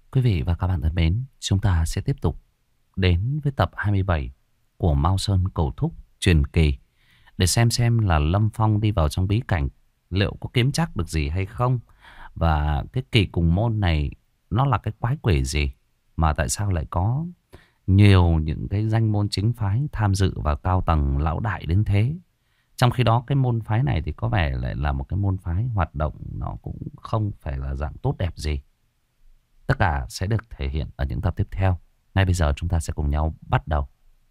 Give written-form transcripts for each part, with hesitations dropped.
Quý vị và các bạn thân mến, chúng ta sẽ tiếp tục đến với tập 27 của Mao Sơn Cầu Thúc truyền kỳ để xem là Lâm Phong đi vào trong bí cảnh liệu có kiếm trác được gì hay không, và cái kỳ cùng môn này nó là cái quái quỷ gì mà tại sao lại có nhiều những cái danh môn chính phái tham dự và cao tầng lão đại đến thế. Trong khi đó cái môn phái này thì có vẻ lại là một cái môn phái hoạt động nó cũng không phải là dạng tốt đẹp gì. Tất cả sẽ được thể hiện ở những tập tiếp theo. Ngay bây giờ chúng ta sẽ cùng nhau bắt đầu.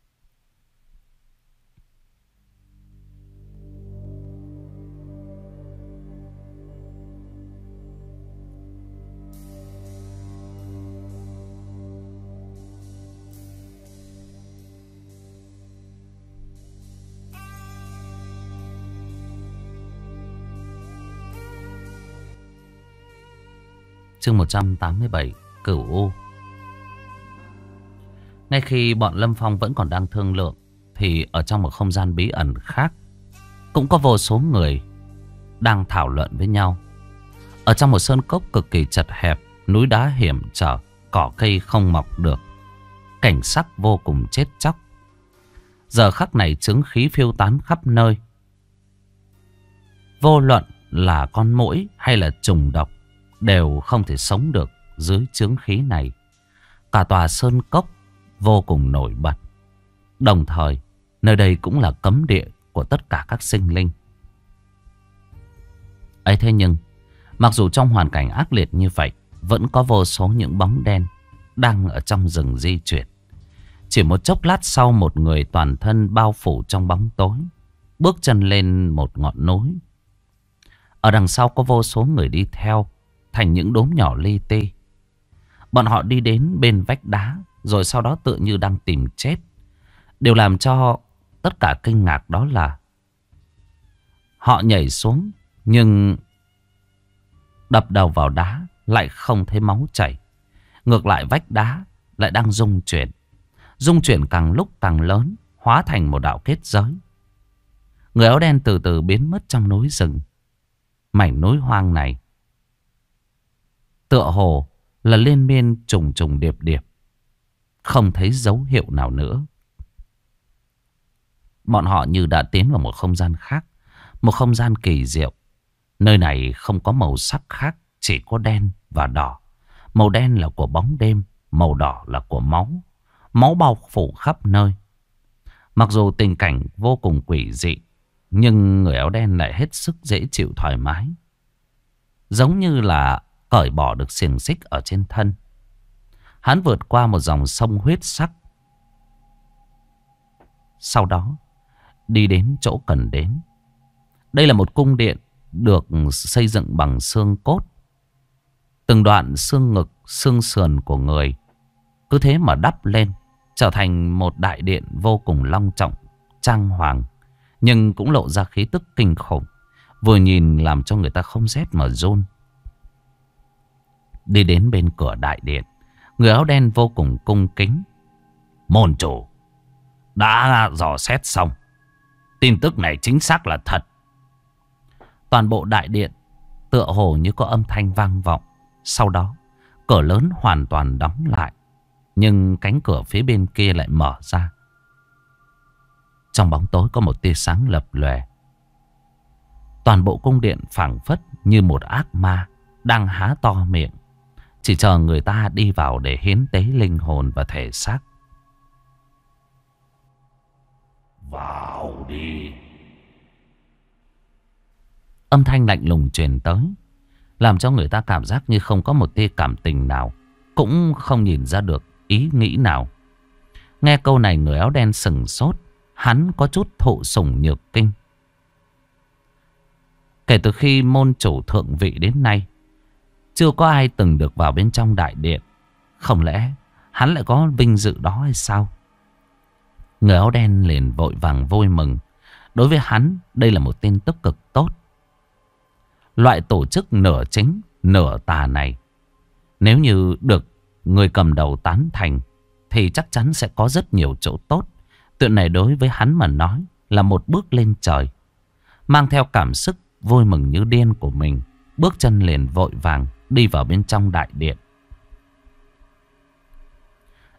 Chương 187, Cửu U. Ngay khi bọn Lâm Phong vẫn còn đang thương lượng thì ở trong một không gian bí ẩn khác cũng có vô số người đang thảo luận với nhau. Ở trong một sơn cốc cực kỳ chật hẹp, núi đá hiểm trở, cỏ cây không mọc được, cảnh sắc vô cùng chết chóc. Giờ khắc này chứng khí phiêu tán khắp nơi. Vô luận là con muỗi hay là trùng độc đều không thể sống được dưới chướng khí này. Cả tòa sơn cốc vô cùng nổi bật. Đồng thời nơi đây cũng là cấm địa của tất cả các sinh linh. Ấy thế nhưng mặc dù trong hoàn cảnh ác liệt như vậy, vẫn có vô số những bóng đen đang ở trong rừng di chuyển. Chỉ một chốc lát sau, một người toàn thân bao phủ trong bóng tối bước chân lên một ngọn núi. Ở đằng sau có vô số người đi theo thành những đốm nhỏ li ti. Bọn họ đi đến bên vách đá, rồi sau đó tự như đang tìm chết. Điều làm cho tất cả kinh ngạc đó là họ nhảy xuống, nhưng đập đầu vào đá lại không thấy máu chảy. Ngược lại vách đá lại đang rung chuyển. Rung chuyển càng lúc càng lớn, hóa thành một đạo kết giới. Người áo đen từ từ biến mất trong núi rừng. Mảnh núi hoang này tựa hồ là liên miên trùng trùng điệp điệp, không thấy dấu hiệu nào nữa. Bọn họ như đã tiến vào một không gian khác, một không gian kỳ diệu. Nơi này không có màu sắc khác, chỉ có đen và đỏ. Màu đen là của bóng đêm, màu đỏ là của máu. Máu bao phủ khắp nơi. Mặc dù tình cảnh vô cùng quỷ dị, nhưng người áo đen lại hết sức dễ chịu thoải mái. Giống như là cởi bỏ được xiềng xích ở trên thân. Hắn vượt qua một dòng sông huyết sắc. Sau đó đi đến chỗ cần đến. Đây là một cung điện được xây dựng bằng xương cốt. Từng đoạn xương ngực, xương sườn của người cứ thế mà đắp lên, trở thành một đại điện vô cùng long trọng, trang hoàng, nhưng cũng lộ ra khí tức kinh khủng. Vừa nhìn làm cho người ta không rét mà run. Đi đến bên cửa đại điện, người áo đen vô cùng cung kính. Môn chủ đã dò xét xong, tin tức này chính xác là thật. Toàn bộ đại điện tựa hồ như có âm thanh vang vọng. Sau đó cửa lớn hoàn toàn đóng lại, nhưng cánh cửa phía bên kia lại mở ra. Trong bóng tối có một tia sáng lập lòe. Toàn bộ cung điện phảng phất như một ác ma đang há to miệng, chỉ chờ người ta đi vào để hiến tế linh hồn và thể xác. Vào đi. Âm thanh lạnh lùng truyền tới, làm cho người ta cảm giác như không có một tia cảm tình nào, cũng không nhìn ra được ý nghĩ nào. Nghe câu này người áo đen sừng sốt. Hắn có chút thụ sủng nhược kinh. Kể từ khi môn chủ thượng vị đến nay, chưa có ai từng được vào bên trong đại điện. Không lẽ hắn lại có vinh dự đó hay sao? Người áo đen liền vội vàng vui mừng. Đối với hắn, đây là một tin tức cực tốt. Loại tổ chức nửa chính nửa tà này, nếu như được người cầm đầu tán thành, thì chắc chắn sẽ có rất nhiều chỗ tốt. Chuyện này đối với hắn mà nói là một bước lên trời. Mang theo cảm xúc vui mừng như điên của mình, bước chân liền vội vàng đi vào bên trong đại điện.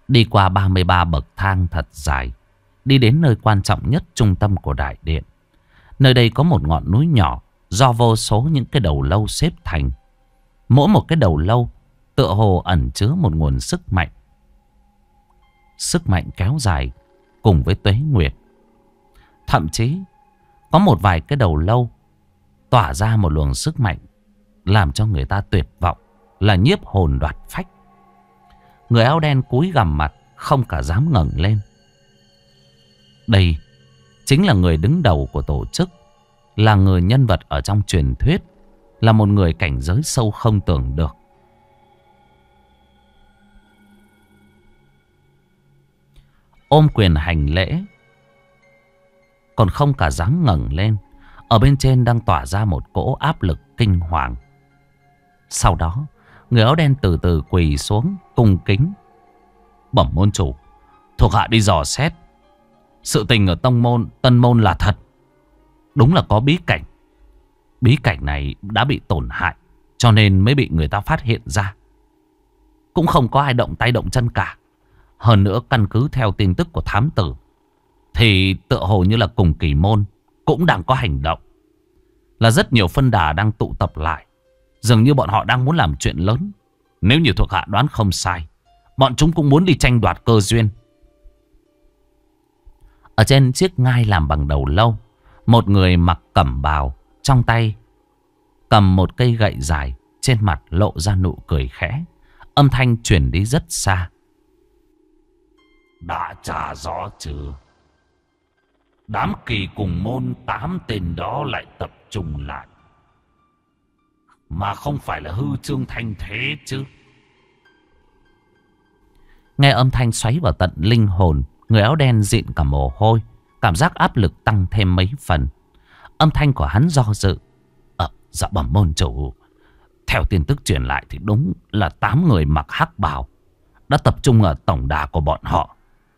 Đi qua 33 bậc thang thật dài, đi đến nơi quan trọng nhất trung tâm của đại điện. Nơi đây có một ngọn núi nhỏ do vô số những cái đầu lâu xếp thành. Mỗi một cái đầu lâu tựa hồ ẩn chứa một nguồn sức mạnh. Sức mạnh kéo dài cùng với tuế nguyệt. Thậm chí có một vài cái đầu lâu tỏa ra một luồng sức mạnh làm cho người ta tuyệt vọng, là nhiếp hồn đoạt phách. Người áo đen cúi gằm mặt, không cả dám ngẩng lên. Đây chính là người đứng đầu của tổ chức, là người nhân vật ở trong truyền thuyết, là một người cảnh giới sâu không tưởng được. Ôm quyền hành lễ, còn không cả dám ngẩng lên. Ở bên trên đang tỏa ra một cỗ áp lực kinh hoàng. Sau đó, người áo đen từ từ quỳ xuống, cung kính: "Bẩm môn chủ, thuộc hạ đi dò xét. Sự tình ở Tân Môn là thật. Đúng là có bí cảnh. Bí cảnh này đã bị tổn hại, cho nên mới bị người ta phát hiện ra. Cũng không có ai động tay động chân cả. Hơn nữa, căn cứ theo tin tức của thám tử, thì tựa hồ như là cùng kỳ môn cũng đang có hành động. Là rất nhiều phân đà đang tụ tập lại. Dường như bọn họ đang muốn làm chuyện lớn. Nếu như thuộc hạ đoán không sai, bọn chúng cũng muốn đi tranh đoạt cơ duyên." Ở trên chiếc ngai làm bằng đầu lâu, một người mặc cẩm bào, trong tay cầm một cây gậy dài, trên mặt lộ ra nụ cười khẽ. Âm thanh truyền đi rất xa: "Đã trả rõ chưa? Đám kỳ cùng môn 8 tên đó lại tập trung lại, mà không phải là hư trương thanh thế chứ?" Nghe âm thanh xoáy vào tận linh hồn, người áo đen dịn cả mồ hôi, cảm giác áp lực tăng thêm mấy phần. Âm thanh của hắn do dự: "Dạ bẩm môn chủ, theo tin tức truyền lại thì đúng là 8 người mặc hắc bào đã tập trung ở tổng đà của bọn họ.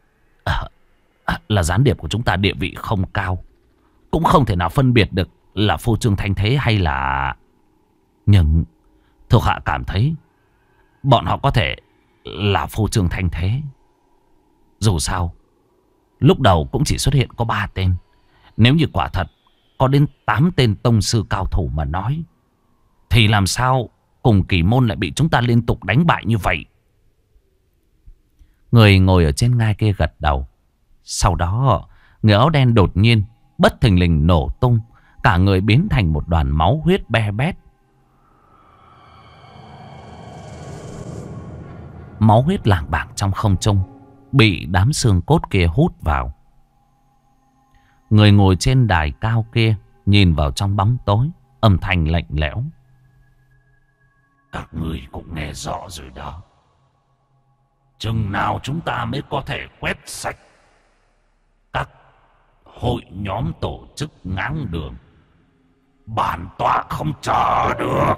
Là gián điệp của chúng ta địa vị không cao, cũng không thể nào phân biệt được là phô trương thanh thế hay là... Nhưng thuộc hạ cảm thấy bọn họ có thể là phô trương thanh thế. Dù sao, lúc đầu cũng chỉ xuất hiện có 3 tên. Nếu như quả thật có đến 8 tên tông sư cao thủ mà nói, thì làm sao cùng kỳ môn lại bị chúng ta liên tục đánh bại như vậy?" Người ngồi ở trên ngai kia gật đầu. Sau đó, người áo đen đột nhiên bất thình lình nổ tung, cả người biến thành một đoàn máu huyết be bét. Máu huyết lảng bảng trong không trung, bị đám xương cốt kia hút vào. Người ngồi trên đài cao kia nhìn vào trong bóng tối, âm thanh lạnh lẽo: "Các người cũng nghe rõ rồi đó. Chừng nào chúng ta mới có thể quét sạch các hội nhóm tổ chức ngáng đường? Bản tọa không chờ được."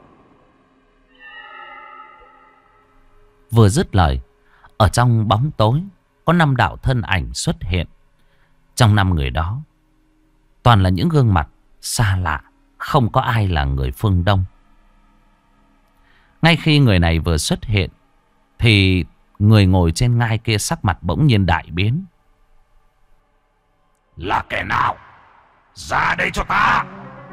Vừa dứt lời, ở trong bóng tối có 5 đạo thân ảnh xuất hiện. Trong 5 người đó, toàn là những gương mặt xa lạ, không có ai là người phương Đông. Ngay khi người này vừa xuất hiện, thì người ngồi trên ngai kia sắc mặt bỗng nhiên đại biến. "Là kẻ nào? Ra đây cho ta!"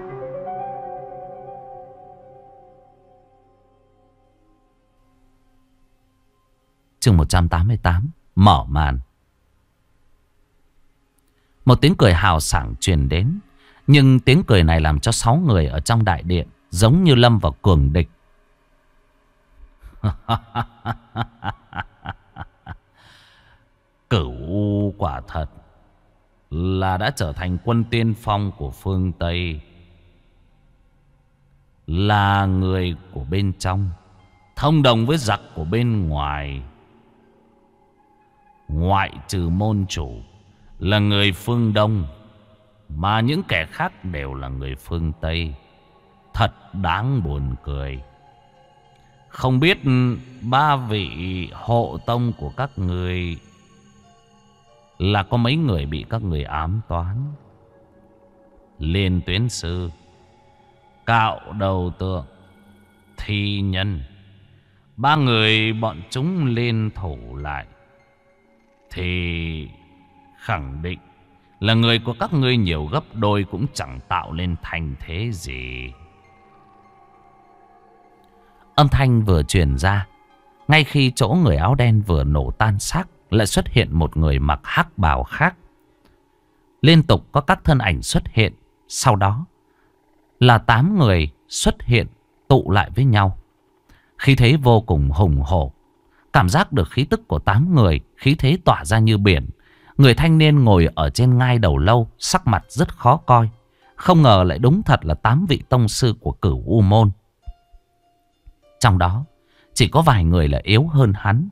Chương 188 mở màn. Một tiếng cười hào sảng truyền đến, nhưng tiếng cười này làm cho 6 người ở trong đại điện giống như lâm vào cường địch. Cửu U quả thật là đã trở thành quân tiên phong của phương Tây, là người của bên trong, thông đồng với giặc của bên ngoài. Ngoại trừ môn chủ là người phương Đông, mà những kẻ khác đều là người phương Tây. Thật đáng buồn cười. Không biết 3 vị hộ tông của các người là có mấy người bị các người ám toán? Liên Tuyến Sư, Cạo Đầu Tượng, Thi Nhân, 3 người bọn chúng liên thủ lại thì khẳng định là người của các ngươi nhiều gấp đôi cũng chẳng tạo lên thành thế gì. Âm thanh vừa truyền ra, ngay khi chỗ người áo đen vừa nổ tan xác, lại xuất hiện một người mặc hắc bào khác. Liên tục có các thân ảnh xuất hiện, sau đó là 8 người xuất hiện tụ lại với nhau. Khí thế vô cùng hùng hổ. Cảm giác được khí tức của 8 người, khí thế tỏa ra như biển. Người thanh niên ngồi ở trên ngai đầu lâu, sắc mặt rất khó coi. Không ngờ lại đúng thật là 8 vị tông sư của Cửu U Môn. Trong đó chỉ có vài người là yếu hơn hắn.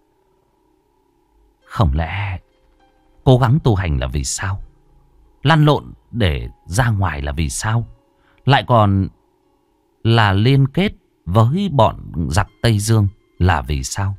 Không lẽ cố gắng tu hành là vì sao? Lăn lộn để ra ngoài là vì sao? Lại còn là liên kết với bọn giặc Tây Dương là vì sao?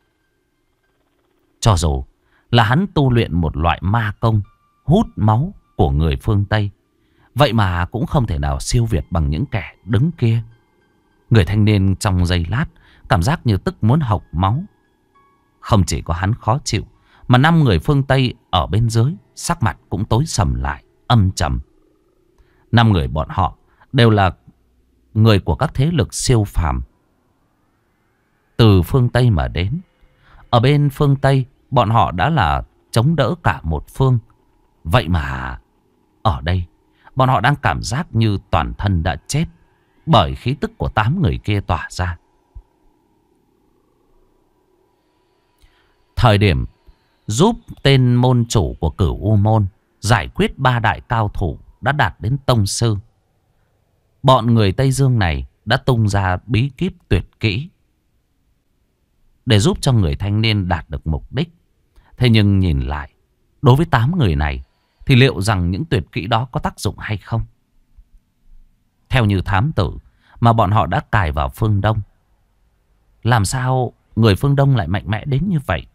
Cho dù là hắn tu luyện một loại ma công hút máu của người phương Tây, vậy mà cũng không thể nào siêu việt bằng những kẻ đứng kia. Người thanh niên trong giây lát cảm giác như tức muốn hộc máu. Không chỉ có hắn khó chịu, mà 5 người phương Tây ở bên dưới sắc mặt cũng tối sầm lại, âm trầm. 5 người bọn họ đều là người của các thế lực siêu phàm từ phương Tây mà đến. Ở bên phương Tây, bọn họ đã là chống đỡ cả một phương. Vậy mà ở đây, bọn họ đang cảm giác như toàn thân đã chết bởi khí tức của 8 người kia tỏa ra. Thời điểm giúp tên môn chủ của Cửu U Môn giải quyết 3 đại cao thủ đã đạt đến tông sư. Bọn người Tây Dương này đã tung ra bí kíp tuyệt kỹ để giúp cho người thanh niên đạt được mục đích. Thế nhưng nhìn lại, đối với 8 người này thì liệu rằng những tuyệt kỹ đó có tác dụng hay không? Theo như thám tử mà bọn họ đã cài vào phương Đông, làm sao người phương Đông lại mạnh mẽ đến như vậy?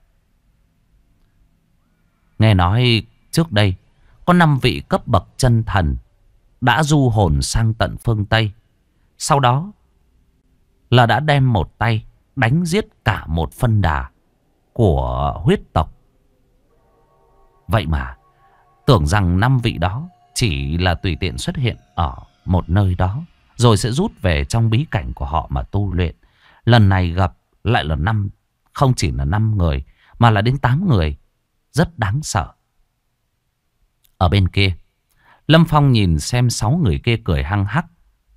Nghe nói trước đây có 5 vị cấp bậc chân thần đã du hồn sang tận phương Tây. Sau đó là đã đem một tay đánh giết cả một phân đà của huyết tộc. Vậy mà tưởng rằng 5 vị đó chỉ là tùy tiện xuất hiện ở một nơi đó, rồi sẽ rút về trong bí cảnh của họ mà tu luyện. Lần này gặp lại là không chỉ là 5 người, mà là đến 8 người. Rất đáng sợ. Ở bên kia, Lâm Phong nhìn xem 6 người kia cười hăng hắc.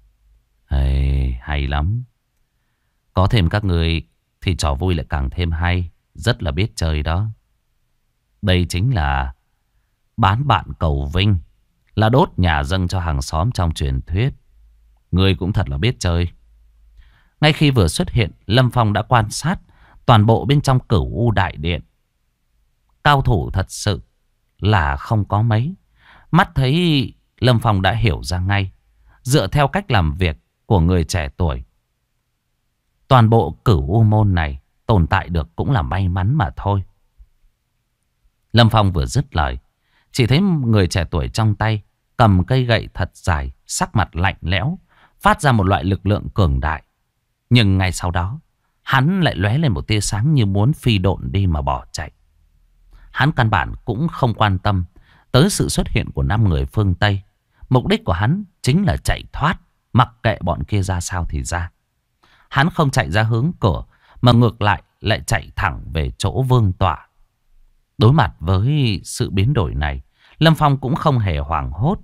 Hay lắm. Có thêm các người thì trò vui lại càng thêm hay. Rất là biết chơi đó. Đây chính là bán bạn cầu vinh, là đốt nhà dâng cho hàng xóm trong truyền thuyết. Người cũng thật là biết chơi. Ngay khi vừa xuất hiện, Lâm Phong đã quan sát toàn bộ bên trong Cửu U Đại Điện. Cao thủ thật sự là không có mấy. Mắt thấy Lâm Phong đã hiểu ra ngay. Dựa theo cách làm việc của người trẻ tuổi, toàn bộ Cửu U Môn này tồn tại được cũng là may mắn mà thôi. Lâm Phong vừa dứt lời, chỉ thấy người trẻ tuổi trong tay cầm cây gậy thật dài, sắc mặt lạnh lẽo, phát ra một loại lực lượng cường đại. Nhưng ngay sau đó, hắn lại lóe lên một tia sáng như muốn phi độn đi mà bỏ chạy. Hắn căn bản cũng không quan tâm tới sự xuất hiện của 5 người phương Tây. Mục đích của hắn chính là chạy thoát, mặc kệ bọn kia ra sao thì ra. Hắn không chạy ra hướng cửa, mà ngược lại chạy thẳng về chỗ vương tọa. Đối mặt với sự biến đổi này, Lâm Phong cũng không hề hoảng hốt.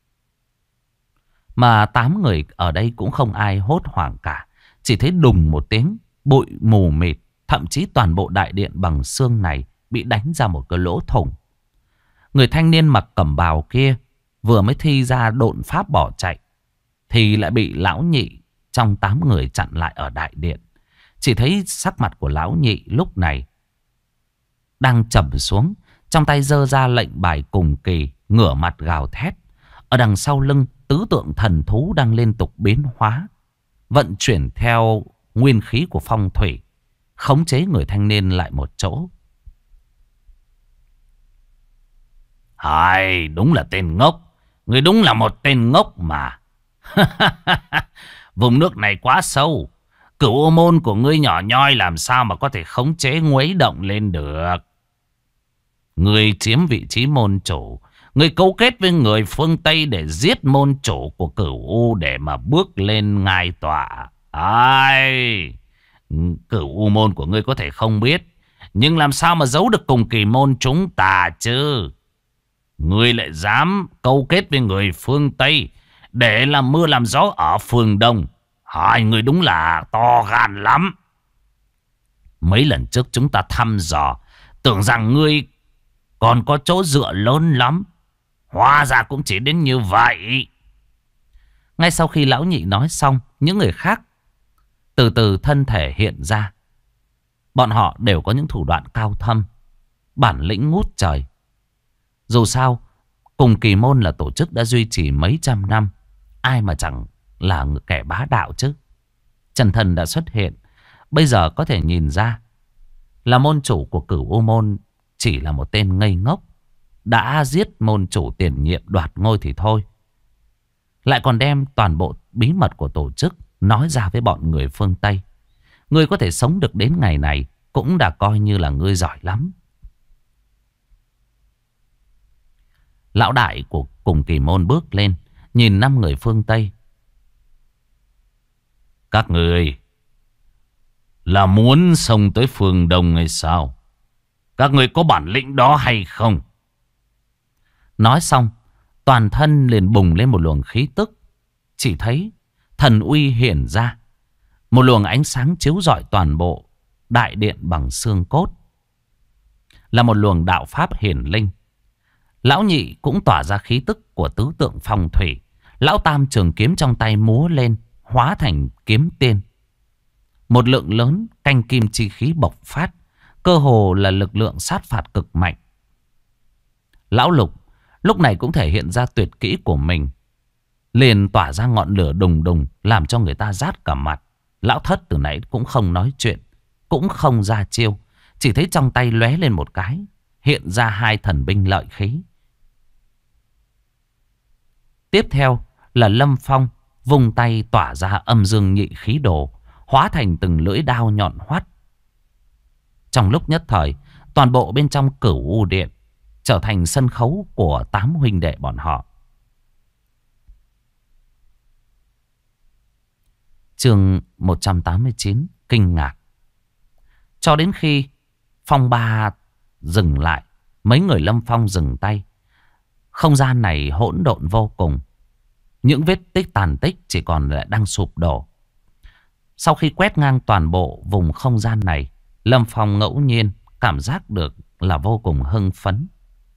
Mà 8 người ở đây cũng không ai hốt hoảng cả. Chỉ thấy đùng một tiếng, bụi mù mịt, thậm chí toàn bộ đại điện bằng xương này bị đánh ra một cái lỗ thủng. Người thanh niên mặc cẩm bào kia vừa mới thi ra độn pháp bỏ chạy, thì lại bị lão nhị trong 8 người chặn lại ở đại điện. Chỉ thấy sắc mặt của lão nhị lúc này đang trầm xuống, trong tay giơ ra lệnh bài cùng kỳ, ngửa mặt gào thét. Ở đằng sau lưng, tứ tượng thần thú đang liên tục biến hóa, vận chuyển theo nguyên khí của phong thủy, khống chế người thanh niên lại một chỗ. Hay, đúng là tên ngốc. Người đúng là một tên ngốc mà. Vùng nước này quá sâu. Cửu ô môn của ngươi nhỏ nhoi làm sao mà có thể khống chế nguấy động lên được. Ngươi chiếm vị trí môn chủ. Ngươi cấu kết với người phương Tây để giết môn chủ của Cửu U để mà bước lên ngai tọa. Ai... Cửu U môn của ngươi có thể không biết, nhưng làm sao mà giấu được cùng kỳ môn chúng ta chứ? Ngươi lại dám câu kết với người phương Tây để làm mưa làm gió ở phương Đông. Hai người đúng là to gan lắm. Mấy lần trước chúng ta thăm dò, tưởng rằng ngươi còn có chỗ dựa lớn lắm. Hóa ra cũng chỉ đến như vậy. Ngay sau khi lão nhị nói xong, những người khác từ từ thân thể hiện ra. Bọn họ đều có những thủ đoạn cao thâm, bản lĩnh ngút trời. Dù sao, cùng kỳ môn là tổ chức đã duy trì mấy trăm năm. Ai mà chẳng là kẻ bá đạo chứ. Trần Thần đã xuất hiện. Bây giờ có thể nhìn ra là môn chủ của Cửu U môn chỉ là một tên ngây ngốc. Đã giết môn chủ tiền nhiệm đoạt ngôi thì thôi, lại còn đem toàn bộ bí mật của tổ chức nói ra với bọn người phương Tây. Ngươi có thể sống được đến ngày này cũng đã coi như là ngươi giỏi lắm. Lão đại của cùng kỳ môn bước lên, nhìn 5 người phương Tây. Các người là muốn xông tới phương Đông hay sao? Các người có bản lĩnh đó hay không? Nói xong, toàn thân liền bùng lên một luồng khí tức. Chỉ thấy thần uy hiển ra. Một luồng ánh sáng chiếu rọi toàn bộ đại điện bằng xương cốt. Là một luồng đạo pháp hiển linh. Lão nhị cũng tỏa ra khí tức của tứ tượng phong thủy. Lão tam trường kiếm trong tay múa lên, hóa thành kiếm tiên. Một lượng lớn canh kim chi khí bộc phát, cơ hồ là lực lượng sát phạt cực mạnh. Lão lục lúc này cũng thể hiện ra tuyệt kỹ của mình, liền tỏa ra ngọn lửa đùng đùng, làm cho người ta rát cả mặt. Lão thất từ nãy cũng không nói chuyện, cũng không ra chiêu, chỉ thấy trong tay lóe lên một cái, hiện ra 2 thần binh lợi khí. Tiếp theo là Lâm Phong vung tay tỏa ra âm dương nhị khí đồ, hóa thành từng lưỡi đao nhọn hoắt. Trong lúc nhất thời, toàn bộ bên trong Cửu U điện trở thành sân khấu của 8 huynh đệ bọn họ. Chương 189, kinh ngạc. Cho đến khi phong ba dừng lại, mấy người Lâm Phong dừng tay. Không gian này hỗn độn vô cùng. Những vết tích tàn tích chỉ còn lại đang sụp đổ. Sau khi quét ngang toàn bộ vùng không gian này, Lâm Phong ngẫu nhiên cảm giác được là vô cùng hưng phấn.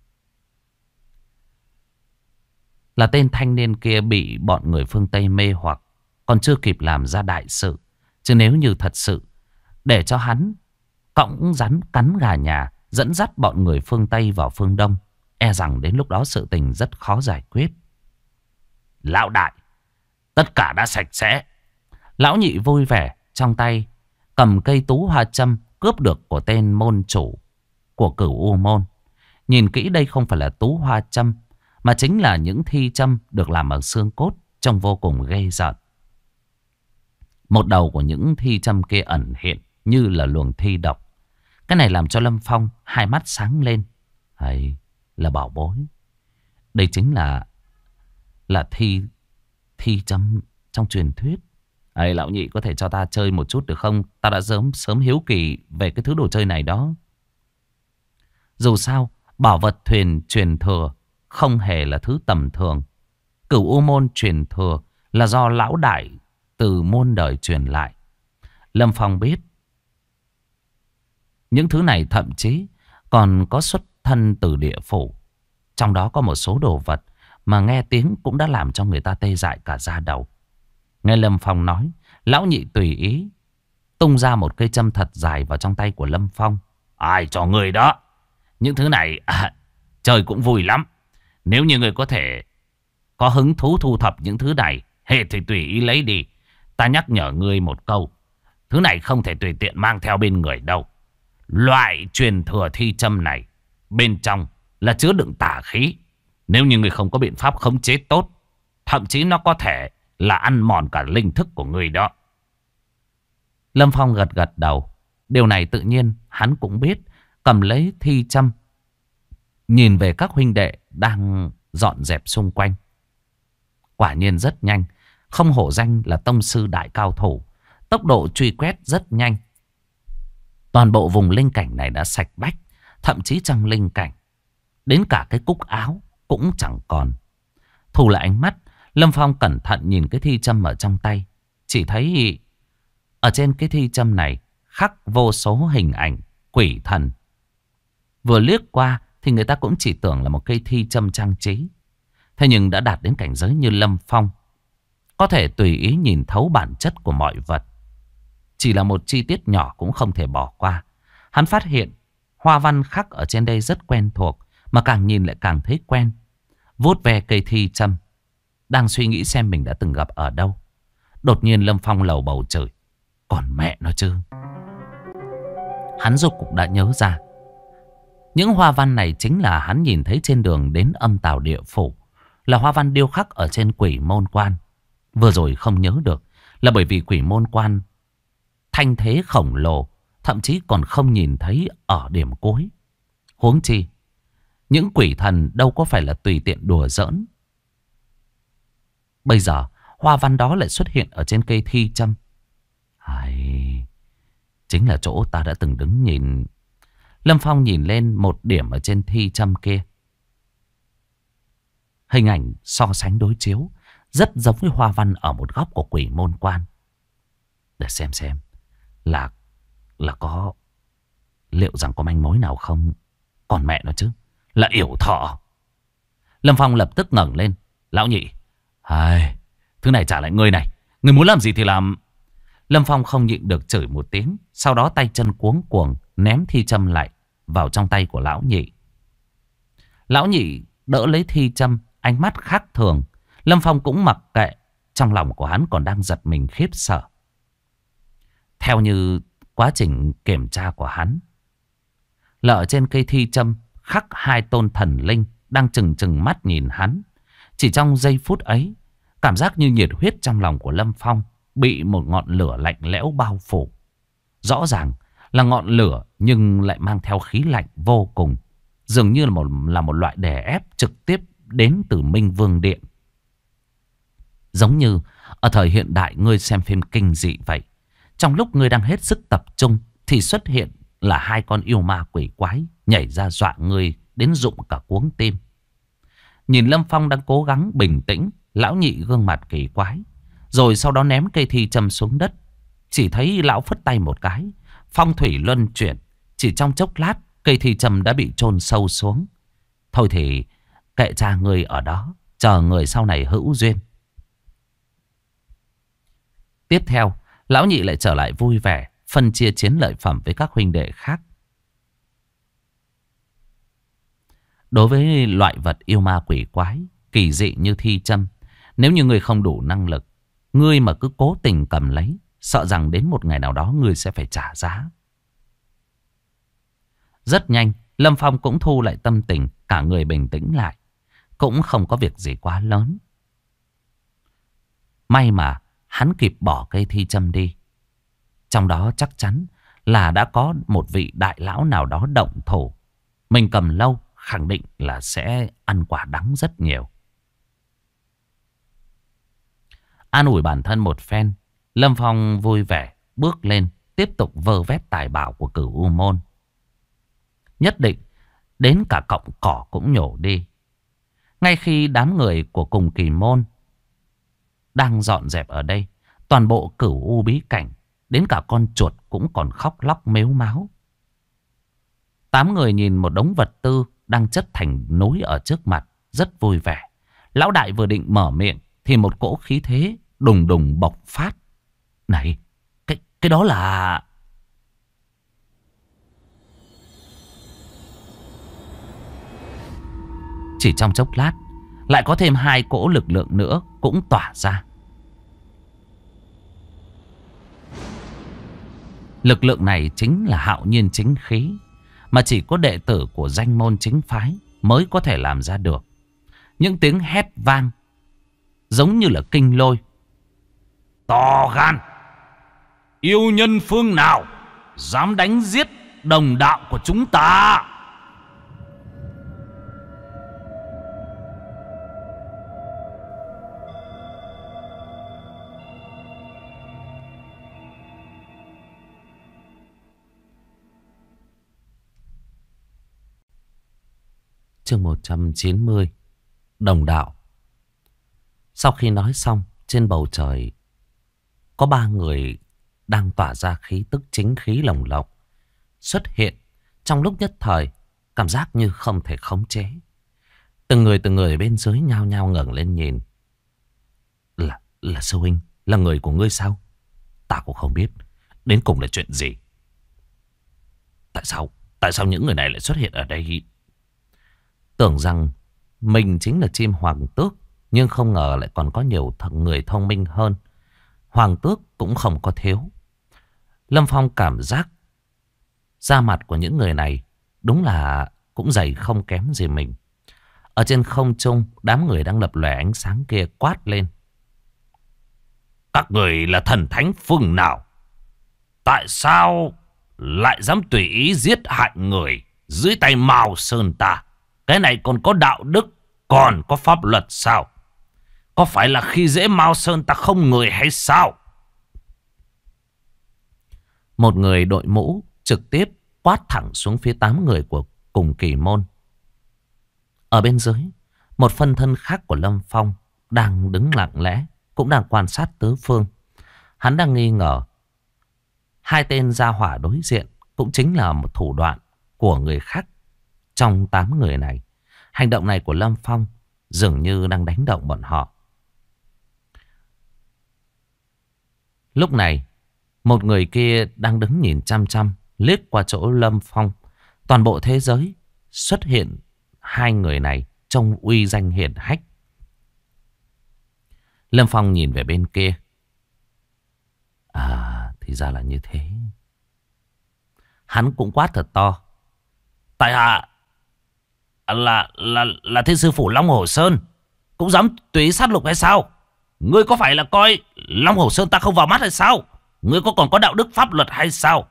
Là tên thanh niên kia bị bọn người phương Tây mê hoặc, còn chưa kịp làm ra đại sự. Chứ nếu như thật sự để cho hắn cõng rắn cắn gà nhà, dẫn dắt bọn người phương Tây vào phương Đông, e rằng đến lúc đó sự tình rất khó giải quyết. Lão đại, tất cả đã sạch sẽ. Lão nhị vui vẻ, trong tay cầm cây tú hoa châm cướp được của tên môn chủ của Cửu U môn. Nhìn kỹ đây không phải là tú hoa châm, mà chính là những thi châm được làm bằng xương cốt, trông vô cùng ghê rợn. Một đầu của những thi châm kia ẩn hiện như là luồng thi độc. Cái này làm cho Lâm Phong hai mắt sáng lên. Hay là bảo bối. Đây chính là thi châm trong truyền thuyết. Ấy, lão nhị có thể cho ta chơi một chút được không? Ta đã sớm hiếu kỳ về cái thứ đồ chơi này đó. Dù sao, bảo vật thuyền truyền thừa không hề là thứ tầm thường. Cửu U môn truyền thừa là do lão đại từ môn đời truyền lại. Lâm Phong biết những thứ này thậm chí còn có xuất thân từ địa phủ. Trong đó có một số đồ vật mà nghe tiếng cũng đã làm cho người ta tê dại cả da đầu. Nghe Lâm Phong nói, lão nhị tùy ý tung ra một cây châm thật dài vào trong tay của Lâm Phong. Ai cho người đó? Những thứ này chơi cũng vui lắm. Nếu như người có thể có hứng thú thu thập những thứ này, hệ thì tùy ý lấy đi. Ta nhắc nhở ngươi một câu, thứ này không thể tùy tiện mang theo bên người đâu. Loại truyền thừa thi châm này bên trong là chứa đựng tà khí. Nếu như người không có biện pháp khống chế tốt, thậm chí nó có thể là ăn mòn cả linh thức của người đó. Lâm Phong gật gật đầu. Điều này tự nhiên hắn cũng biết. Cầm lấy thi châm, nhìn về các huynh đệ đang dọn dẹp xung quanh. Quả nhiên rất nhanh. Không hổ danh là tông sư đại cao thủ. Tốc độ truy quét rất nhanh. Toàn bộ vùng linh cảnh này đã sạch bách. Thậm chí trong linh cảnh, đến cả cái cúc áo cũng chẳng còn. Thu lại ánh mắt, Lâm Phong cẩn thận nhìn cái thi châm ở trong tay. Chỉ thấy ở trên cái thi châm này khắc vô số hình ảnh quỷ thần. Vừa liếc qua thì người ta cũng chỉ tưởng là một cây thi châm trang trí. Thế nhưng đã đạt đến cảnh giới như Lâm Phong, có thể tùy ý nhìn thấu bản chất của mọi vật. Chỉ là một chi tiết nhỏ cũng không thể bỏ qua. Hắn phát hiện hoa văn khắc ở trên đây rất quen thuộc, mà càng nhìn lại càng thấy quen. Vuốt ve cây thi châm, đang suy nghĩ xem mình đã từng gặp ở đâu. Đột nhiên Lâm Phong lầu bầu chửi: còn mẹ nó chứ. Hắn rốt cục đã nhớ ra, những hoa văn này chính là hắn nhìn thấy trên đường đến Âm Tào Địa Phủ, là hoa văn điêu khắc ở trên Quỷ Môn Quan. Vừa rồi không nhớ được là bởi vì Quỷ Môn Quan thanh thế khổng lồ, thậm chí còn không nhìn thấy ở điểm cuối. Huống chi những quỷ thần đâu có phải là tùy tiện đùa giỡn. Bây giờ hoa văn đó lại xuất hiện ở trên cây thi châm. Chính là chỗ ta đã từng đứng nhìn. Lâm Phong nhìn lên một điểm ở trên thi châm kia. Hình ảnh so sánh đối chiếu rất giống với hoa văn ở một góc của Quỷ Môn Quan. Để xem là có, liệu rằng có manh mối nào không? Còn mẹ nó chứ, là yểu thọ. Lâm Phong lập tức ngẩng lên: lão nhị, thứ này trả lại ngươi này, ngươi muốn làm gì thì làm. Lâm Phong không nhịn được chửi một tiếng, sau đó tay chân cuống cuồng ném thi châm lại vào trong tay của lão nhị. Lão nhị đỡ lấy thi châm, ánh mắt khác thường. Lâm Phong cũng mặc kệ, trong lòng của hắn còn đang giật mình khiếp sợ. Theo như quá trình kiểm tra của hắn, là ở trên cây thi châm khắc hai tôn thần linh đang trừng trừng mắt nhìn hắn. Chỉ trong giây phút ấy, cảm giác như nhiệt huyết trong lòng của Lâm Phong bị một ngọn lửa lạnh lẽo bao phủ. Rõ ràng là ngọn lửa nhưng lại mang theo khí lạnh vô cùng, dường như là một loại đè ép trực tiếp đến từ Minh Vương Điện. Giống như ở thời hiện đại ngươi xem phim kinh dị vậy. Trong lúc ngươi đang hết sức tập trung thì xuất hiện là hai con yêu ma quỷ quái nhảy ra dọa ngươi đến rụng cả cuống tim. Nhìn Lâm Phong đang cố gắng bình tĩnh, lão nhị gương mặt kỳ quái, rồi sau đó ném cây thi châm xuống đất. Chỉ thấy lão phất tay một cái, phong thủy luân chuyển, chỉ trong chốc lát cây thi châm đã bị chôn sâu xuống. Thôi thì kệ cha ngươi ở đó, chờ người sau này hữu duyên. Tiếp theo, lão nhị lại trở lại vui vẻ, phân chia chiến lợi phẩm với các huynh đệ khác. Đối với loại vật yêu ma quỷ quái, kỳ dị như thi châm, nếu như ngươi không đủ năng lực, ngươi mà cứ cố tình cầm lấy, sợ rằng đến một ngày nào đó ngươi sẽ phải trả giá. Rất nhanh, Lâm Phong cũng thu lại tâm tình, cả người bình tĩnh lại. Cũng không có việc gì quá lớn. May mà hắn kịp bỏ cây thi châm đi. Trong đó chắc chắn là đã có một vị đại lão nào đó động thủ. Mình cầm lâu khẳng định là sẽ ăn quả đắng rất nhiều. An ủi bản thân một phen, Lâm Phong vui vẻ bước lên, tiếp tục vơ vét tài bảo của Cửu U Môn. Nhất định đến cả cọng cỏ cũng nhổ đi. Ngay khi đám người của cùng kỳ môn đang dọn dẹp ở đây, toàn bộ Cửu U bí cảnh, đến cả con chuột cũng còn khóc lóc mếu máo. 8 người nhìn một đống vật tư đang chất thành núi ở trước mặt, rất vui vẻ. Lão đại vừa định mở miệng thì một cỗ khí thế đùng đùng bộc phát. Này, cái đó là... Chỉ trong chốc lát, lại có thêm 2 cỗ lực lượng nữa cũng tỏa ra. Lực lượng này chính là hạo nhiên chính khí, mà chỉ có đệ tử của danh môn chính phái mới có thể làm ra được. Những tiếng hét vang giống như là kinh lôi. To gan! Yêu nhân phương nào dám đánh giết đồng đạo của chúng ta? Chương 190. Đồng đạo. Sau khi nói xong, trên bầu trời có ba người đang tỏa ra khí tức chính khí lồng lộng xuất hiện. Trong lúc nhất thời, cảm giác như không thể khống chế. Từng người bên dưới nhao nhao ngẩng lên nhìn. Là Sư huynh, là người của ngươi sao? Ta cũng không biết đến cùng là chuyện gì. Tại sao những người này lại xuất hiện ở đây? Tưởng rằng mình chính là chim hoàng tước, nhưng không ngờ lại còn có nhiều người thông minh hơn. Hoàng tước cũng không có thiếu. Lâm Phong cảm giác da mặt của những người này đúng là cũng dày không kém gì mình. Ở trên không trung, đám người đang lập lòe ánh sáng kia quát lên. Các người là thần thánh phương nào? Tại sao lại dám tùy ý giết hại người dưới tay Mao Sơn ta? Cái này còn có đạo đức, còn có pháp luật sao? Có phải là khi dễ Mao Sơn ta không người hay sao? Một người đội mũ trực tiếp quát thẳng xuống phía 8 người của cùng kỳ môn. Ở bên dưới, một phân thân khác của Lâm Phong đang đứng lặng lẽ, cũng đang quan sát tứ phương. Hắn đang nghi ngờ hai tên gia hỏa đối diện cũng chính là một thủ đoạn của người khác trong 8 người này. Hành động này của Lâm Phong dường như đang đánh động bọn họ. Lúc này, một người kia đang đứng nhìn chăm chăm, liếc qua chỗ Lâm Phong. Toàn bộ thế giới xuất hiện hai người này trông uy danh hiển hách. Lâm Phong nhìn về bên kia. À, thì ra là như thế. Hắn cũng quát thật to. Tại hạ là thiên sư phủ Long Hồ Sơn, cũng dám tùy ý sát lục hay sao? Ngươi có phải là coi Long Hồ Sơn ta không vào mắt hay sao? Ngươi còn có đạo đức pháp luật hay sao?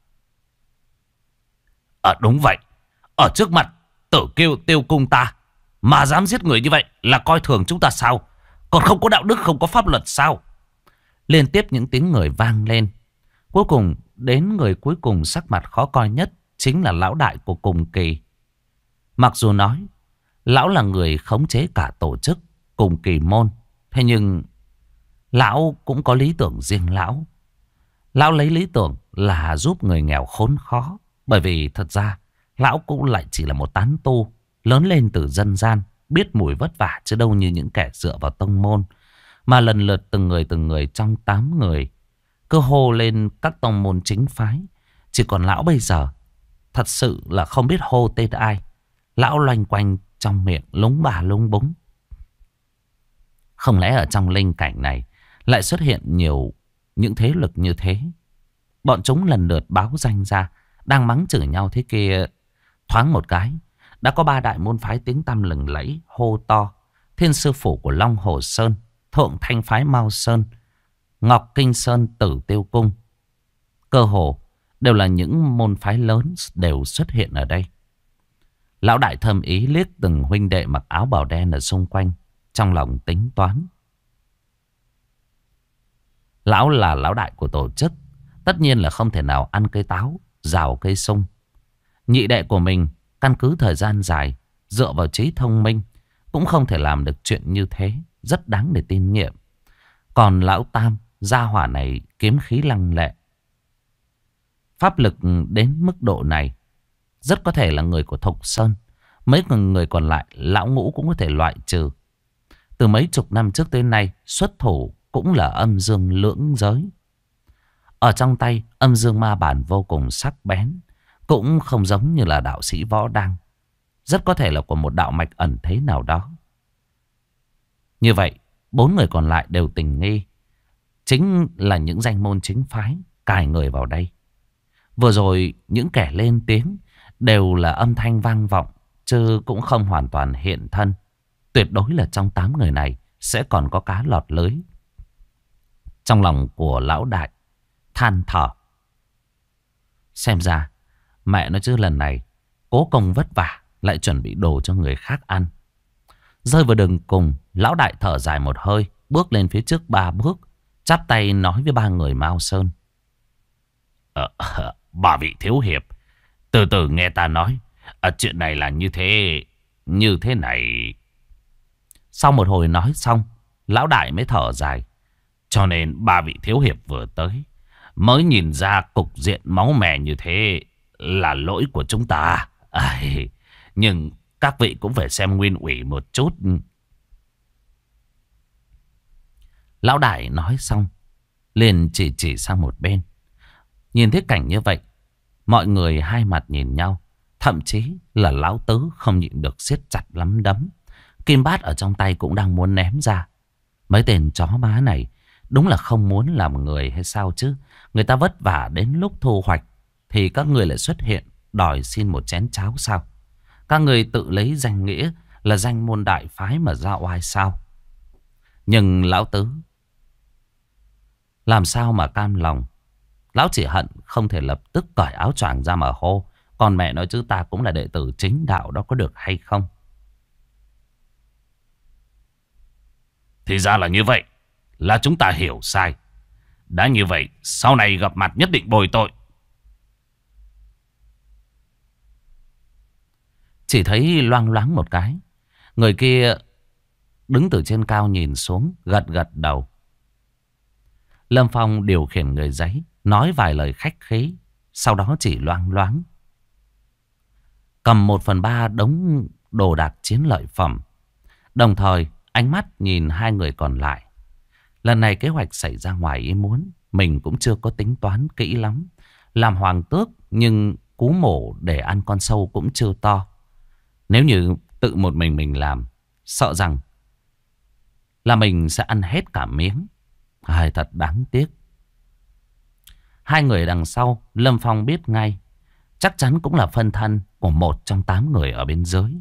Đúng vậy. Ở trước mặt Tử Kiêu Tiêu Cung ta mà dám giết người như vậy là coi thường chúng ta sao? Còn không có đạo đức, không có pháp luật sao? Liên tiếp những tiếng người vang lên. Cuối cùng đến người cuối cùng sắc mặt khó coi nhất chính là lão đại của cùng kỳ. Mặc dù nói lão là người khống chế cả tổ chức cùng kỳ môn, thế nhưng lão cũng có lý tưởng riêng lão. Lão lấy lý tưởng là giúp người nghèo khốn khó. Bởi vì thật ra lão cũng lại chỉ là một tán tu lớn lên từ dân gian, biết mùi vất vả chứ đâu như những kẻ dựa vào tông môn. Mà lần lượt từng người trong 8 người cứ hô lên các tông môn chính phái. Chỉ còn lão bây giờ thật sự là không biết hô tên ai. Lão loanh quanh trong miệng lúng bà lúng búng. Không lẽ ở trong linh cảnh này lại xuất hiện nhiều những thế lực như thế? Bọn chúng lần lượt báo danh ra, đang mắng chửi nhau thế kia. Thoáng một cái đã có 3 đại môn phái tiếng tăm lừng lẫy hô to. Thiên sư phủ của Long Hồ Sơn, Thượng Thanh phái Mao Sơn, Ngọc Kinh Sơn, Tử Tiêu Cung. Cơ hồ đều là những môn phái lớn đều xuất hiện ở đây. Lão đại thầm ý liếc từng huynh đệ mặc áo bào đen ở xung quanh, trong lòng tính toán. Lão là lão đại của tổ chức, tất nhiên là không thể nào ăn cây táo rào cây sung. Nhị đệ của mình căn cứ thời gian dài, dựa vào trí thông minh, cũng không thể làm được chuyện như thế, rất đáng để tin nhiệm. Còn lão tam, gia hỏa này kiếm khí lăng lệ, pháp lực đến mức độ này, rất có thể là người của Thục Sơn. Mấy người còn lại lão ngũ cũng có thể loại trừ. Từ mấy chục năm trước tới nay, xuất thủ cũng là âm dương lưỡng giới. Ở trong tay âm dương ma bản vô cùng sắc bén, cũng không giống như là đạo sĩ võ đăng, rất có thể là của một đạo mạch ẩn thế nào đó. Như vậy 4 người còn lại đều tình nghi, chính là những danh môn chính phái cài người vào đây. Vừa rồi những kẻ lên tiếng đều là âm thanh vang vọng, chứ cũng không hoàn toàn hiện thân. Tuyệt đối là trong 8 người này sẽ còn có cá lọt lưới. Trong lòng của lão đại than thở. Xem ra mẹ nó chứ lần này cố công vất vả lại chuẩn bị đồ cho người khác ăn. Rơi vào đường cùng, lão đại thở dài một hơi, bước lên phía trước 3 bước, chắp tay nói với 3 người Mao Sơn. Bà vị thiếu hiệp, từ từ nghe ta nói. Chuyện này là như thế. như thế này. Sau một hồi nói xong, lão đại mới thở dài. Cho nên ba vị thiếu hiệp vừa tới mới nhìn ra cục diện máu me như thế là lỗi của chúng ta. Nhưng các vị cũng phải xem nguyên ủy một chút. Lão đại nói xong liền chỉ sang một bên. Nhìn thấy cảnh như vậy, mọi người hai mặt nhìn nhau. Thậm chí là lão tứ không nhịn được siết chặt lắm đấm. Kim bát ở trong tay cũng đang muốn ném ra. Mấy tên chó má này đúng là không muốn làm người hay sao chứ. Người ta vất vả đến lúc thu hoạch thì các người lại xuất hiện đòi xin một chén cháo sao? Các người tự lấy danh nghĩa là danh môn đại phái mà ra oai sao? Nhưng lão tứ làm sao mà cam lòng. Lão chỉ hận không thể lập tức cởi áo choàng ra mà hô. Còn mẹ nói chứ ta cũng là đệ tử chính đạo đó, có được hay không? Thì ra là như vậy. Là chúng ta hiểu sai. Đã như vậy sau này gặp mặt nhất định bồi tội. Chỉ thấy loang loáng một cái, người kia đứng từ trên cao nhìn xuống, gật gật đầu. Lâm Phong điều khiển người giấy, nói vài lời khách khí, sau đó chỉ loang loáng cầm 1/3 đống đồ đạc chiến lợi phẩm. Đồng thời ánh mắt nhìn hai người còn lại. Lần này kế hoạch xảy ra ngoài ý muốn. Mình cũng chưa có tính toán kỹ lắm. Làm hoàng tước nhưng cú mổ để ăn con sâu cũng chưa to. Nếu như tự một mình làm, sợ rằng là mình sẽ ăn hết cả miếng. Thật đáng tiếc. Hai người đằng sau Lâm Phong biết ngay, chắc chắn cũng là phân thân của một trong 8 người ở bên dưới.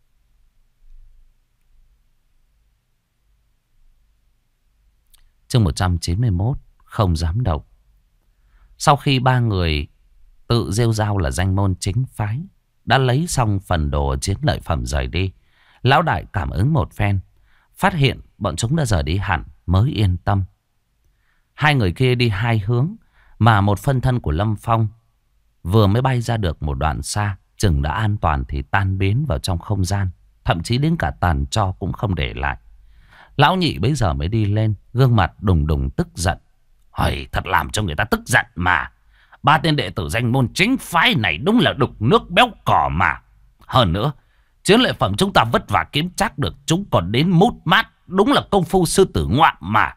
Chương 191, không dám động. Sau khi 3 người tự rêu rao là danh môn chính phái, đã lấy xong phần đồ chiến lợi phẩm rời đi, lão đại cảm ứng một phen, phát hiện bọn chúng đã rời đi hẳn mới yên tâm. Hai người kia đi hai hướng, mà một phân thân của Lâm Phong vừa mới bay ra được một đoạn xa, chừng đã an toàn thì tan biến vào trong không gian, thậm chí đến cả tàn tro cũng không để lại. Lão nhị bấy giờ mới đi lên, gương mặt đùng đùng tức giận. Thật làm cho người ta tức giận mà. 3 tên đệ tử danh môn chính phái này đúng là đục nước béo cỏ mà. Hơn nữa, chiến lợi phẩm chúng ta vất vả kiếm chắc được, chúng còn đến mút mát. Đúng là công phu sư tử ngoạm mà.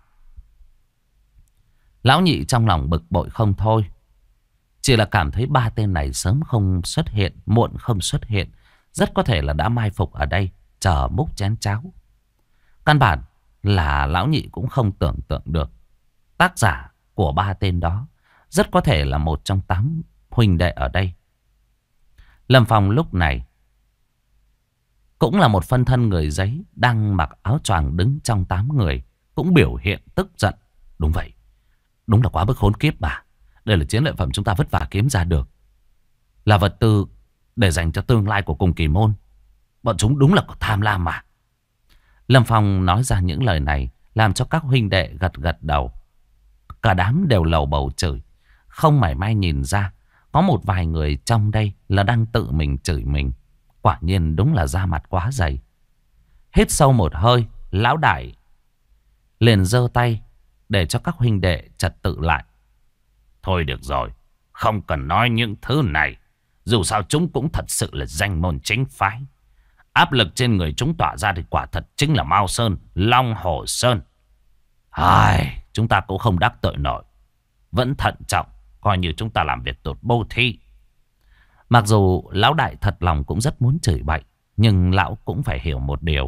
Lão nhị trong lòng bực bội không thôi. Chỉ là cảm thấy 3 tên này sớm không xuất hiện, muộn không xuất hiện, rất có thể là đã mai phục ở đây, chờ múc chén cháo. Căn bản là lão nhị cũng không tưởng tượng được tác giả của 3 tên đó rất có thể là một trong 8 huynh đệ ở đây. Lâm Phong lúc này cũng là một phân thân người giấy, đang mặc áo choàng đứng trong 8 người, cũng biểu hiện tức giận. Đúng vậy, đúng là quá bức khốn kiếp mà. Đây là chiến lợi phẩm chúng ta vất vả kiếm ra được, là vật tư để dành cho tương lai của cùng kỳ môn. Bọn chúng đúng là có tham lam mà. Lâm Phong nói ra những lời này làm cho các huynh đệ gật gật đầu. Cả đám đều lầu bầu chửi, không mảy may nhìn ra có một vài người trong đây là đang tự mình chửi mình. Quả nhiên đúng là da mặt quá dày. Hít sâu một hơi, lão đại liền giơ tay để cho các huynh đệ trật tự lại. Thôi được rồi, không cần nói những thứ này. Dù sao chúng cũng thật sự là danh môn chính phái. Áp lực trên người chúng tỏa ra thì quả thật chính là Mao Sơn, Long Hổ Sơn. Chúng ta cũng không đắc tội nổi. Vẫn thận trọng, coi như chúng ta làm việc tốt bô thi. Mặc dù lão đại thật lòng cũng rất muốn chửi bậy, nhưng lão cũng phải hiểu một điều.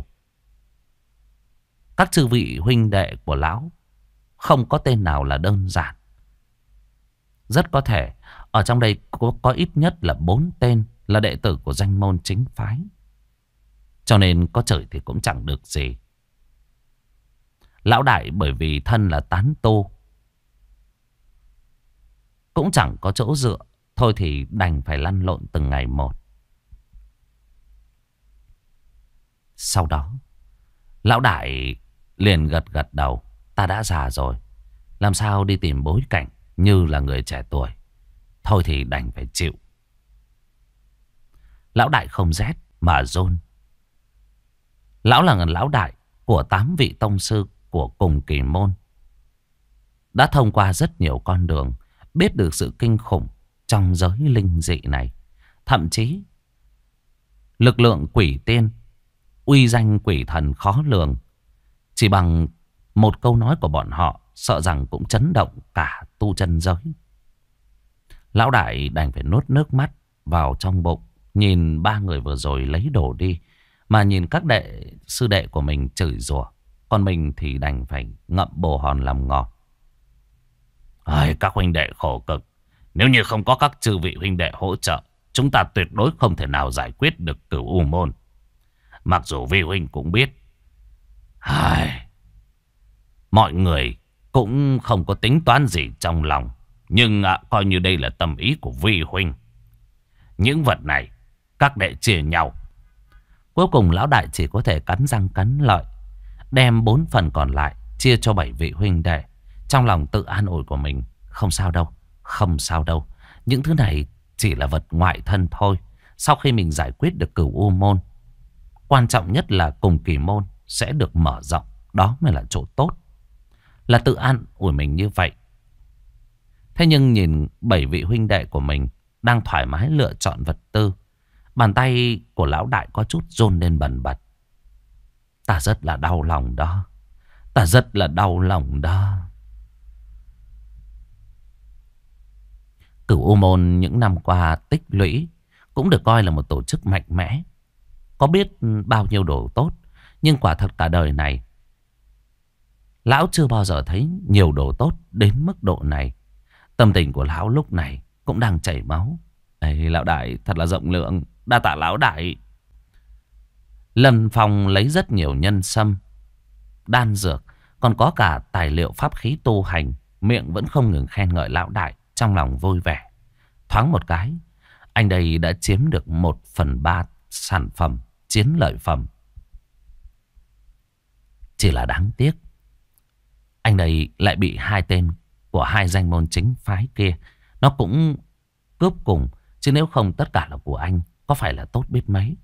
Các chư vị huynh đệ của lão không có tên nào là đơn giản. Rất có thể ở trong đây có ít nhất là 4 tên là đệ tử của danh môn chính phái. Cho nên có chửi thì cũng chẳng được gì. Lão đại bởi vì thân là tán tu, cũng chẳng có chỗ dựa, thôi thì đành phải lăn lộn từng ngày một. Sau đó lão đại liền gật gật đầu. Ta đã già rồi, làm sao đi tìm bối cảnh như là người trẻ tuổi. Thôi thì đành phải chịu. Lão đại không rét mà run. Lão là lão đại của 8 vị tông sư của cùng kỳ môn. Đã thông qua rất nhiều con đường, biết được sự kinh khủng trong giới linh dị này. Thậm chí lực lượng quỷ tiên, uy danh quỷ thần khó lường. Chỉ bằng một câu nói của bọn họ, sợ rằng cũng chấn động cả tu chân giới. Lão đại đành phải nuốt nước mắt vào trong bụng, nhìn ba người vừa rồi lấy đồ đi, mà nhìn các sư đệ của mình chửi rủa. Còn mình thì đành phải ngậm bồ hòn làm ngọt. Các huynh đệ khổ cực. Nếu như không có các chư vị huynh đệ hỗ trợ, chúng ta tuyệt đối không thể nào giải quyết được Cửu U Môn. Mặc dù Vi huynh cũng biết, mọi người cũng không có tính toán gì trong lòng. Nhưng coi như đây là tâm ý của Vi huynh. Những vật này các đệ chia nhau. Cuối cùng lão đại chỉ có thể cắn răng cắn lợi, đem 4 phần còn lại chia cho 7 vị huynh đệ. Trong lòng tự an ủi của mình, không sao đâu, không sao đâu. Những thứ này chỉ là vật ngoại thân thôi. Sau khi mình giải quyết được Cửu U Môn, quan trọng nhất là cùng kỳ môn sẽ được mở rộng. Đó mới là chỗ tốt. Là tự an ủi mình như vậy. Thế nhưng nhìn 7 vị huynh đệ của mình đang thoải mái lựa chọn vật tư, bàn tay của lão đại có chút run lên bần bật. Ta rất là đau lòng đó. Ta rất là đau lòng đó. Cửu U Môn những năm qua tích lũy cũng được coi là một tổ chức mạnh mẽ. Có biết bao nhiêu đồ tốt, nhưng quả thật cả đời này lão chưa bao giờ thấy nhiều đồ tốt đến mức độ này. Tâm tình của lão lúc này cũng đang chảy máu. Lão đại thật là rộng lượng. Đa tạ lão đại. Lâm Phong lấy rất nhiều nhân sâm, đan dược, còn có cả tài liệu pháp khí tu hành. Miệng vẫn không ngừng khen ngợi lão đại, trong lòng vui vẻ. Thoáng một cái, anh đây đã chiếm được 1/3 sản phẩm chiến lợi phẩm. Chỉ là đáng tiếc, anh đây lại bị 2 tên của 2 danh môn chính phái kia nó cũng cướp cùng. Chứ nếu không tất cả là của anh, có phải là tốt biết mấy.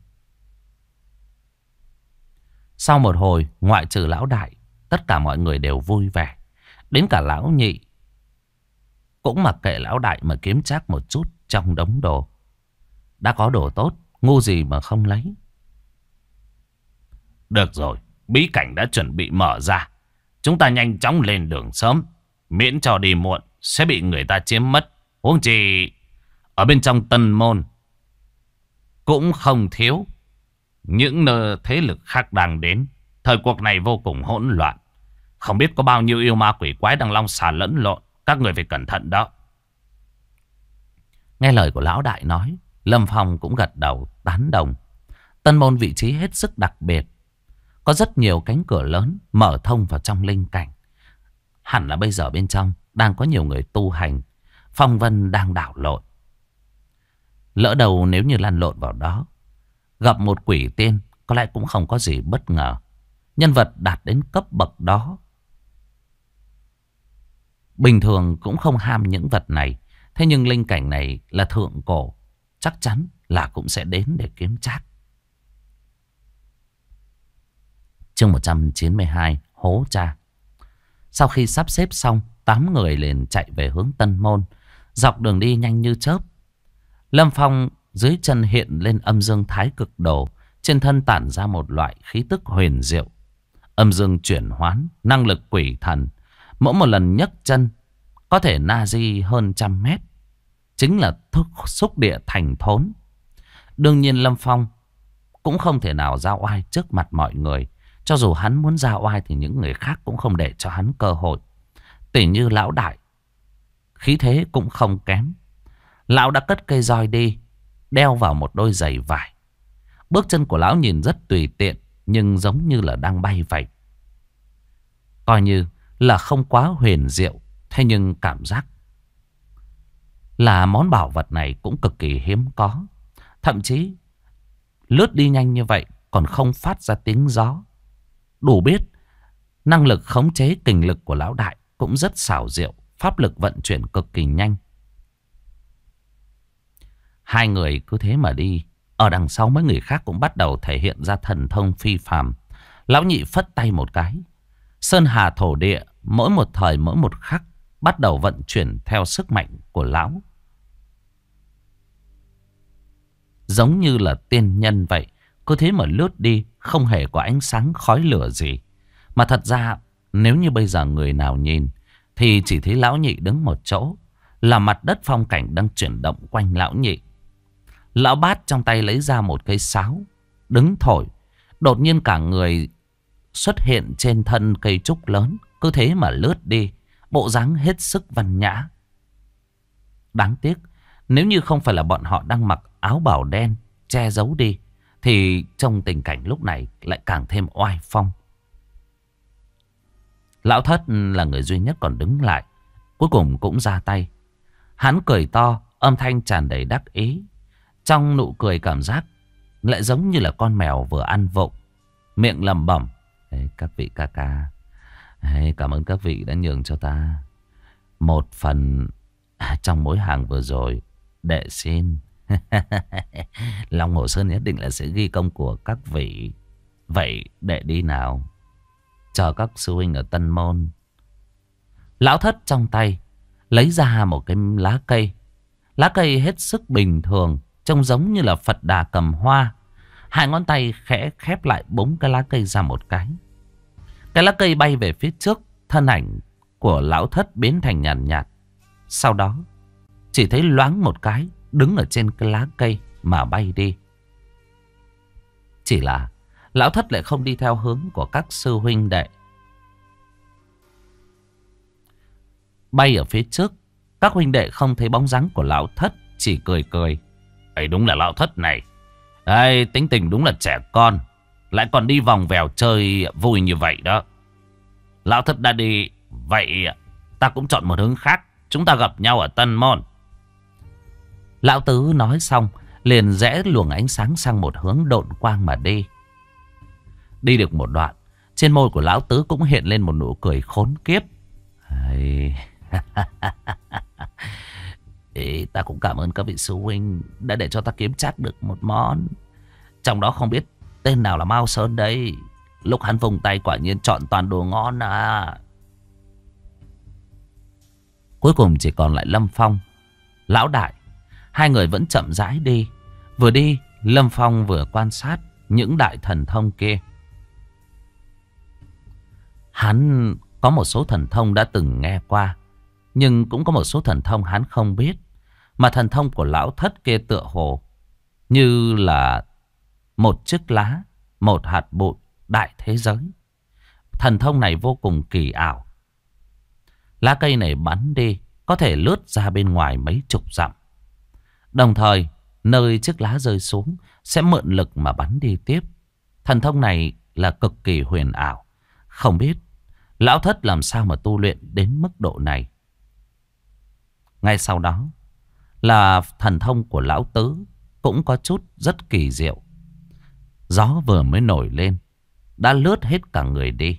Sau một hồi, ngoại trừ lão đại, tất cả mọi người đều vui vẻ. Đến cả lão nhị cũng mặc kệ lão đại mà kiếm trác một chút trong đống đồ. Đã có đồ tốt, ngu gì mà không lấy. Được rồi, bí cảnh đã chuẩn bị mở ra. Chúng ta nhanh chóng lên đường sớm, miễn cho đi muộn sẽ bị người ta chiếm mất. Huống chi ở bên trong Tân Môn cũng không thiếu những nơi thế lực khác đang đến. Thời cuộc này vô cùng hỗn loạn, không biết có bao nhiêu yêu ma quỷ quái đang long xà lẫn lộn. Các người phải cẩn thận đó. Nghe lời của lão đại nói, Lâm Phong cũng gật đầu tán đồng. Tân Môn vị trí hết sức đặc biệt, có rất nhiều cánh cửa lớn mở thông vào trong linh cảnh. Hẳn là bây giờ bên trong đang có nhiều người tu hành, phong vân đang đảo lộn. Lỡ đầu nếu như lăn lộn vào đó, gặp một quỷ tiên, có lẽ cũng không có gì bất ngờ. Nhân vật đạt đến cấp bậc đó bình thường cũng không ham những vật này. Thế nhưng linh cảnh này là thượng cổ, chắc chắn là cũng sẽ đến để kiếm trác. Chương 192, hố cha. Sau khi sắp xếp xong, 8 người liền chạy về hướng Tân Môn. Dọc đường đi nhanh như chớp. Lâm Phong dưới chân hiện lên âm dương thái cực đồ, trên thân tản ra một loại khí tức huyền diệu. Âm dương chuyển hoán, năng lực quỷ thần. Mỗi một lần nhấc chân có thể na di hơn 100 mét. Chính là thức xúc địa thành thốn. Đương nhiên Lâm Phong cũng không thể nào ra oai trước mặt mọi người. Cho dù hắn muốn ra oai thì những người khác cũng không để cho hắn cơ hội. Tỉ như lão đại, khí thế cũng không kém. Lão đã cất cây roi đi, đeo vào một đôi giày vải. Bước chân của lão nhìn rất tùy tiện, nhưng giống như là đang bay vậy. Coi như là không quá huyền diệu, thế nhưng cảm giác là món bảo vật này cũng cực kỳ hiếm có. Thậm chí lướt đi nhanh như vậy còn không phát ra tiếng gió. Đủ biết năng lực khống chế kình lực của lão đại cũng rất xảo diệu, pháp lực vận chuyển cực kỳ nhanh. Hai người cứ thế mà đi. Ở đằng sau mấy người khác cũng bắt đầu thể hiện ra thần thông phi phàm. Lão nhị phất tay một cái. Sơn hà thổ địa mỗi một thời mỗi một khắc bắt đầu vận chuyển theo sức mạnh của lão. Giống như là tiên nhân vậy. Cứ thế mà lướt đi, không hề có ánh sáng khói lửa gì. Mà thật ra nếu như bây giờ người nào nhìn thì chỉ thấy lão nhị đứng một chỗ, là mặt đất phong cảnh đang chuyển động quanh lão nhị. Lão bát trong tay lấy ra một cây sáo, đứng thổi. Đột nhiên cả người xuất hiện trên thân cây trúc lớn, cứ thế mà lướt đi, bộ dáng hết sức văn nhã. Đáng tiếc, nếu như không phải là bọn họ đang mặc áo bào đen che giấu đi, thì trong tình cảnh lúc này lại càng thêm oai phong. Lão Thất là người duy nhất còn đứng lại, cuối cùng cũng ra tay. Hắn cười to, âm thanh tràn đầy đắc ý. Trong nụ cười cảm giác lại giống như là con mèo vừa ăn vụng, miệng lẩm bẩm: các vị ca ca, cảm ơn các vị đã nhường cho ta một phần trong mối hàng vừa rồi. Đệ xin. Long Hồ Sơn nhất định là sẽ ghi công của các vị. Vậy đệ đi nào, chờ các sư huynh ở Tân Môn. Lão Thất trong tay lấy ra một cái lá cây. Lá cây hết sức bình thường, trông giống như là Phật Đà cầm hoa. Hai ngón tay khẽ khép lại, búng cái lá cây ra một cái. Cái lá cây bay về phía trước, thân ảnh của Lão Thất biến thành nhàn nhạt. Sau đó chỉ thấy loáng một cái, đứng ở trên cái lá cây mà bay đi. Chỉ là Lão Thất lại không đi theo hướng của các sư huynh đệ. Bay ở phía trước, các huynh đệ không thấy bóng dáng của Lão Thất, chỉ cười cười. Ấy đúng là Lão Thất này, tính tình đúng là trẻ con, lại còn đi vòng vèo chơi vui như vậy đó. Lão Thất đã đi, vậy ta cũng chọn một hướng khác. Chúng ta gặp nhau ở Tân Môn. Lão Tứ nói xong liền rẽ luồng ánh sáng sang một hướng độn quang mà đi. Đi được một đoạn, trên môi của Lão Tứ cũng hiện lên một nụ cười khốn kiếp. Ta cũng cảm ơn các vị sư huynh đã để cho ta kiếm trác được một món. Trong đó không biết tên nào là Mao Sơn đây. Lúc hắn vùng tay quả nhiên chọn toàn đồ ngon à. Cuối cùng chỉ còn lại Lâm Phong, Lão Đại. Hai người vẫn chậm rãi đi. Vừa đi, Lâm Phong vừa quan sát những đại thần thông kia. Hắn có một số thần thông đã từng nghe qua, nhưng cũng có một số thần thông hắn không biết. Mà thần thông của Lão Thất kia tựa hồ như là một chiếc lá, một hạt bụi đại thế giới. Thần thông này vô cùng kỳ ảo. Lá cây này bắn đi có thể lướt ra bên ngoài mấy chục dặm. Đồng thời nơi chiếc lá rơi xuống sẽ mượn lực mà bắn đi tiếp. Thần thông này là cực kỳ huyền ảo. Không biết Lão Thất làm sao mà tu luyện đến mức độ này. Ngay sau đó là thần thông của Lão Tứ, cũng có chút rất kỳ diệu. Gió vừa mới nổi lên đã lướt hết cả người đi.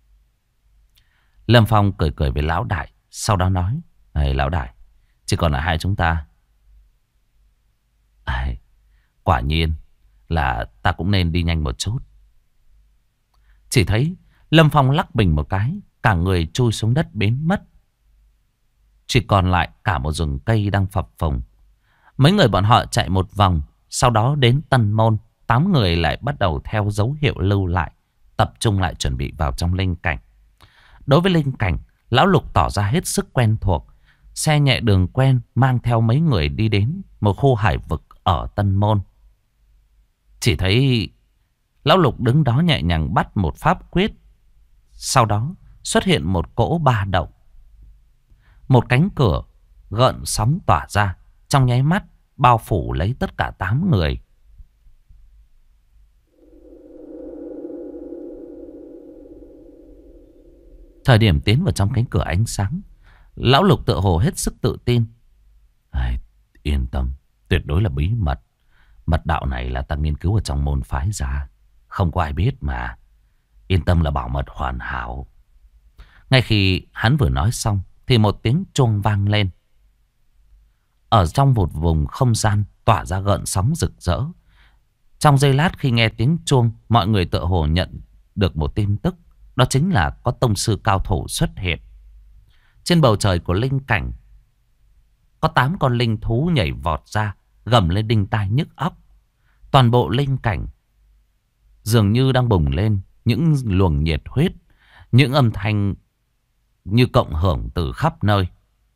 Lâm Phong cười cười với Lão Đại, sau đó nói: Lão Đại, chỉ còn là hai chúng ta. Quả nhiên là ta cũng nên đi nhanh một chút. Chỉ thấy Lâm Phong lắc mình một cái, cả người chui xuống đất biến mất. Chỉ còn lại cả một rừng cây đang phập phồng. Mấy người bọn họ chạy một vòng, sau đó đến Tân Môn. 8 người lại bắt đầu theo dấu hiệu lưu lại, tập trung lại chuẩn bị vào trong linh cảnh. Đối với linh cảnh, Lão Lục tỏ ra hết sức quen thuộc. Xe nhẹ đường quen mang theo mấy người đi đến một khu hải vực ở Tân Môn. Chỉ thấy Lão Lục đứng đó nhẹ nhàng bắt một pháp quyết. Sau đó xuất hiện một cỗ ba động. Một cánh cửa gợn sóng tỏa ra, trong nháy mắt bao phủ lấy tất cả 8 người. Thời điểm tiến vào trong cánh cửa ánh sáng, Lão Lục tựa hồ hết sức tự tin. Yên tâm, tuyệt đối là bí mật. Mật đạo này là ta nghiên cứu ở trong môn phái ra, không có ai biết mà. Yên tâm là bảo mật hoàn hảo. Ngay khi hắn vừa nói xong thì một tiếng chuông vang lên. Ở trong một vùng không gian tỏa ra gợn sóng rực rỡ. Trong giây lát khi nghe tiếng chuông, mọi người tựa hồ nhận được một tin tức. Đó chính là có tông sư cao thủ xuất hiện. Trên bầu trời của linh cảnh có 8 con linh thú nhảy vọt ra, gầm lên đinh tai nhức óc. Toàn bộ linh cảnh dường như đang bùng lên những luồng nhiệt huyết, những âm thanh như cộng hưởng từ khắp nơi.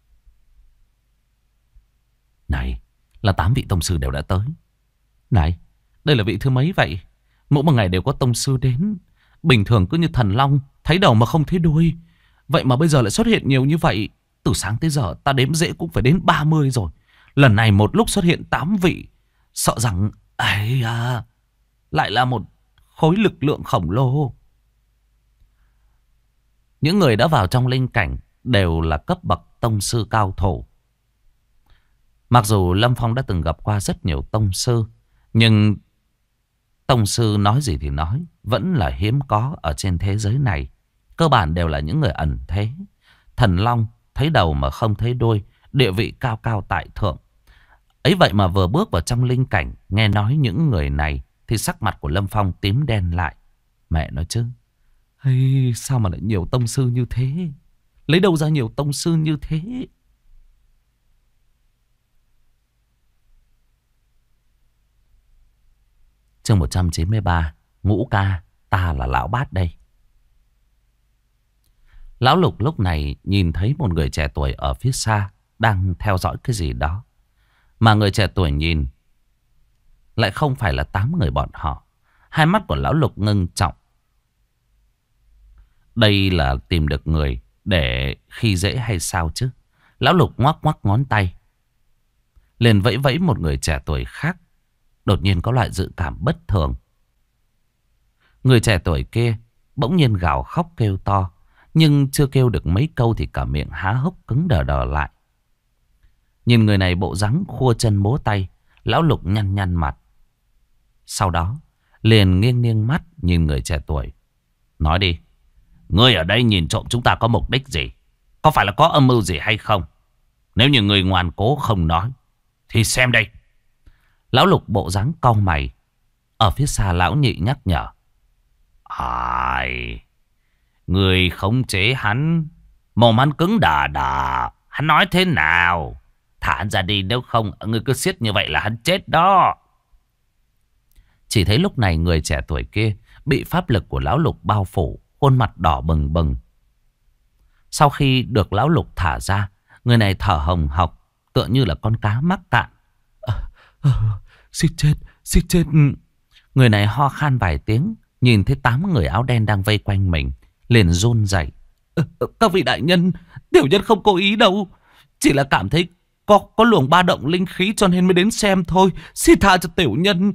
Này, là 8 vị tông sư đều đã tới. Này, đây là vị thứ mấy vậy? Mỗi một ngày đều có tông sư đến. Bình thường cứ như thần long, thấy đầu mà không thấy đuôi. Vậy mà bây giờ lại xuất hiện nhiều như vậy. Từ sáng tới giờ ta đếm dễ cũng phải đến 30 rồi. Lần này một lúc xuất hiện 8 vị. Sợ rằng ấy à, lại là một khối lực lượng khổng lồ. Những người đã vào trong linh cảnh đều là cấp bậc tông sư cao thủ. Mặc dù Lâm Phong đã từng gặp qua rất nhiều tông sư, nhưng tông sư nói gì thì nói, vẫn là hiếm có ở trên thế giới này. Cơ bản đều là những người ẩn thế. Thần long thấy đầu mà không thấy đuôi, địa vị cao cao tại thượng. Ấy vậy mà vừa bước vào trong linh cảnh, nghe nói những người này thì sắc mặt của Lâm Phong tím đen lại. Mẹ nói chứ, hay sao mà lại nhiều tông sư như thế? Lấy đâu ra nhiều tông sư như thế? Chương 193, Ngũ ca, ta là lão bát đây. Lão Lục lúc này nhìn thấy một người trẻ tuổi ở phía xa đang theo dõi cái gì đó. Mà người trẻ tuổi nhìn lại không phải là 8 người bọn họ. Hai mắt của Lão Lục ngưng trọng. Đây là tìm được người để khi dễ hay sao chứ? Lão Lục ngoắc ngoắc ngón tay, liền vẫy vẫy một người trẻ tuổi khác. Đột nhiên có loại dự cảm bất thường. Người trẻ tuổi kia bỗng nhiên gào khóc kêu to. Nhưng chưa kêu được mấy câu thì cả miệng há hốc cứng đờ đờ lại. Nhìn người này bộ dáng khua chân múa tay, Lão Lục nhăn nhăn mặt. Sau đó liền nghiêng nghiêng mắt nhìn người trẻ tuổi. Nói đi, ngươi ở đây nhìn trộm chúng ta có mục đích gì? Có phải là có âm mưu gì hay không? Nếu như người ngoan cố không nói thì xem đây. Lão Lục bộ dáng cau mày. Ở phía xa lão nhị nhắc nhở. Ai... Người khống chế hắn, mồm hắn cứng đờ đờ. Hắn nói thế nào? Thả hắn ra đi, nếu không người cứ siết như vậy là hắn chết đó. Chỉ thấy lúc này người trẻ tuổi kia bị pháp lực của Lão Lục bao phủ, khuôn mặt đỏ bừng bừng. Sau khi được Lão Lục thả ra, người này thở hồng hộc, tựa như là con cá mắc cạn. Xịt chết, xịt chết. Người này ho khan vài tiếng, nhìn thấy 8 người áo đen đang vây quanh mình, liền run rẩy. Các vị đại nhân, tiểu nhân không cố ý đâu. Chỉ là cảm thấy có luồng ba động linh khí cho nên mới đến xem thôi. Xin tha cho tiểu nhân.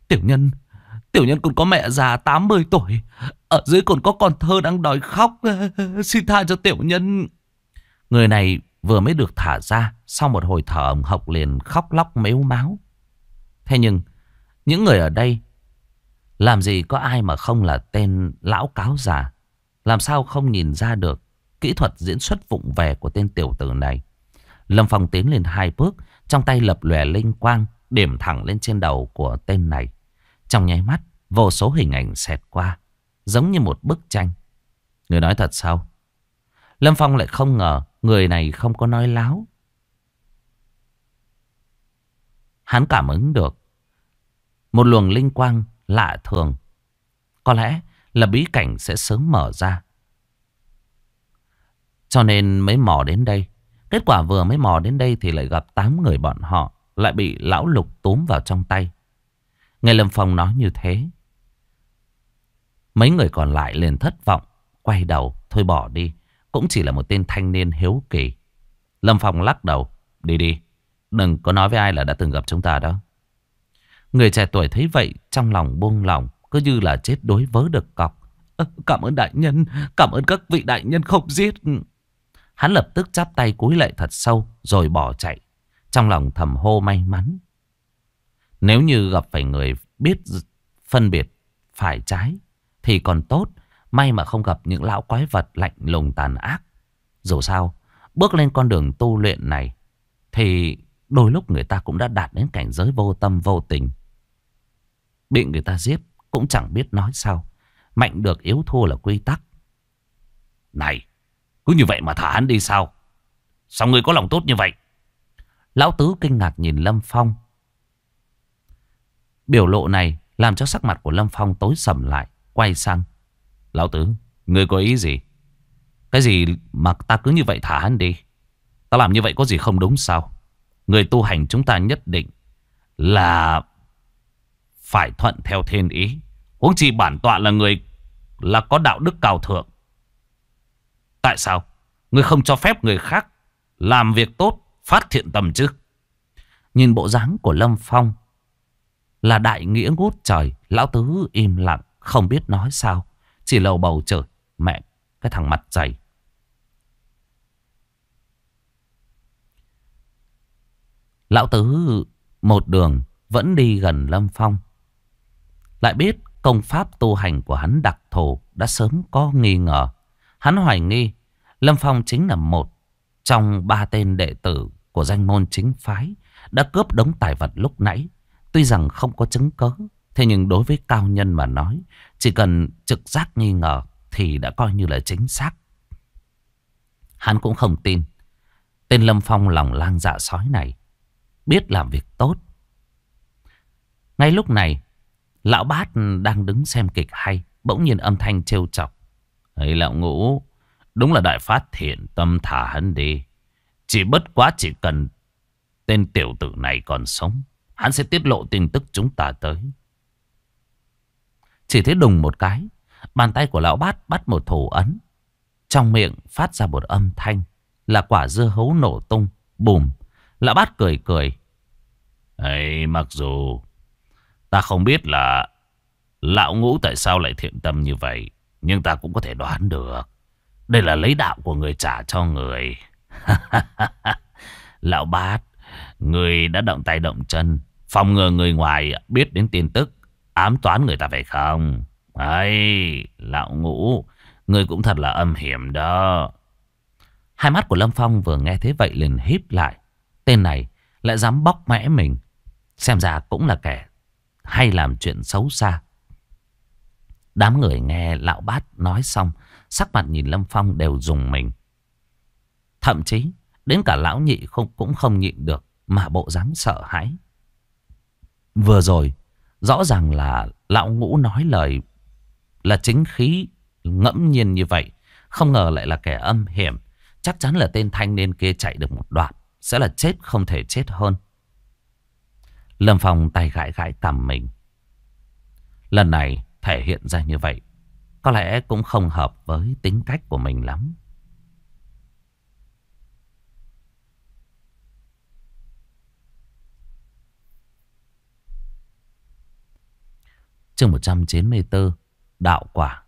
Tiểu nhân còn có mẹ già 80 tuổi. Ở dưới còn có con thơ đang đòi khóc. Xin tha cho tiểu nhân. Người này vừa mới được thả ra, sau một hồi thở hồng hộc liền khóc lóc mếu máo. Thế nhưng những người ở đây làm gì có ai mà không là tên lão cáo già. Làm sao không nhìn ra được kỹ thuật diễn xuất vụng về của tên tiểu tử này. Lâm Phong tiến lên 2 bước, trong tay lập lòe linh quang, điểm thẳng lên trên đầu của tên này. Trong nháy mắt, vô số hình ảnh xẹt qua, giống như một bức tranh. Người nói thật sao? Lâm Phong lại không ngờ người này không có nói láo. Hắn cảm ứng được một luồng linh quang lạ thường. Có lẽ là bí cảnh sẽ sớm mở ra, cho nên mới mò đến đây. Kết quả vừa mới mò đến đây thì lại gặp 8 người bọn họ lại bị Lão Lục túm vào trong tay. Nghe Lâm Phong nói như thế, mấy người còn lại liền thất vọng, quay đầu thôi bỏ đi. Cũng chỉ là một tên thanh niên hiếu kỳ. Lâm Phong lắc đầu. Đi đi, đừng có nói với ai là đã từng gặp chúng ta đó. Người trẻ tuổi thấy vậy trong lòng buông lỏng, cứ như là chết đuối vớ được cọc. Cảm ơn đại nhân, cảm ơn các vị đại nhân không giết. Hắn lập tức chắp tay cúi lạy thật sâu rồi bỏ chạy, trong lòng thầm hô may mắn. Nếu như gặp phải người biết phân biệt phải trái thì còn tốt. May mà không gặp những lão quái vật lạnh lùng tàn ác. Dù sao, bước lên con đường tu luyện này thì đôi lúc người ta cũng đã đạt đến cảnh giới vô tâm vô tình. Bị người ta giết cũng chẳng biết nói sao. Mạnh được yếu thua là quy tắc. Này, cứ như vậy mà thả hắn đi sao? Sao ngươi có lòng tốt như vậy? Lão Tứ kinh ngạc nhìn Lâm Phong. Biểu lộ này làm cho sắc mặt của Lâm Phong tối sầm lại. Quay sang: Lão Tứ, ngươi có ý gì? Cái gì mà ta cứ như vậy thả hắn đi? Ta làm như vậy có gì không đúng sao? Người tu hành chúng ta nhất định là phải thuận theo thiên ý. Huống chi bản tọa là người là có đạo đức cao thượng. Tại sao ngươi không cho phép người khác làm việc tốt, phát thiện tâm chứ? Nhìn bộ dáng của Lâm Phong là đại nghĩa ngút trời. Lão Tứ im lặng không biết nói sao, chỉ lầu bầu chửi: Mẹ cái thằng mặt dày. Lão Tứ một đường vẫn đi gần Lâm Phong. Lại biết công pháp tu hành của hắn đặc thù, đã sớm có nghi ngờ. Hắn hoài nghi Lâm Phong chính là một trong 3 tên đệ tử của danh môn chính phái đã cướp đống tài vật lúc nãy. Tuy rằng không có chứng cớ, thế nhưng đối với cao nhân mà nói, chỉ cần trực giác nghi ngờ thì đã coi như là chính xác. Hắn cũng không tin tên Lâm Phong lòng lang dạ sói này biết làm việc tốt. Ngay lúc này, lão Bát đang đứng xem kịch hay, bỗng nhiên âm thanh trêu chọc: ấy lão Ngũ, đúng là đại phát thiện tâm, thả hắn đi. Chỉ bất quá chỉ cần tên tiểu tử này còn sống, hắn sẽ tiết lộ tin tức chúng ta tới. Chỉ thấy đùng một cái, bàn tay của lão Bát bắt một thủ ấn. Trong miệng phát ra một âm thanh là quả dưa hấu nổ tung. Bùm. Lão Bát cười cười: ấy, mặc dù ta không biết là lão Ngũ tại sao lại thiện tâm như vậy, nhưng ta cũng có thể đoán được. Đây là lấy đạo của người trả cho người. Lão Bát, người đã động tay động chân, phòng ngừa người ngoài biết đến tin tức, ám toán người ta phải không? Ấy, lão Ngũ, người cũng thật là âm hiểm đó. Hai mắt của Lâm Phong vừa nghe thế vậy liền híp lại. Tên này lại dám bóc mẽ mình, xem ra cũng là kẻ hay làm chuyện xấu xa. Đám người nghe lão Bát nói xong, sắc mặt nhìn Lâm Phong đều rùng mình. Thậm chí đến cả lão Nhị cũng không nhịn được mà bộ dáng sợ hãi. Vừa rồi rõ ràng là lão Ngũ nói lời là chính khí ngẫm nhiên như vậy, không ngờ lại là kẻ âm hiểm. Chắc chắn là tên thanh niên kia chạy được một đoạn sẽ là chết không thể chết hơn. Lâm Phong tay gãi gãi cằm mình. Lần này thể hiện ra như vậy có lẽ cũng không hợp với tính cách của mình lắm. Chương 194: Đạo quả.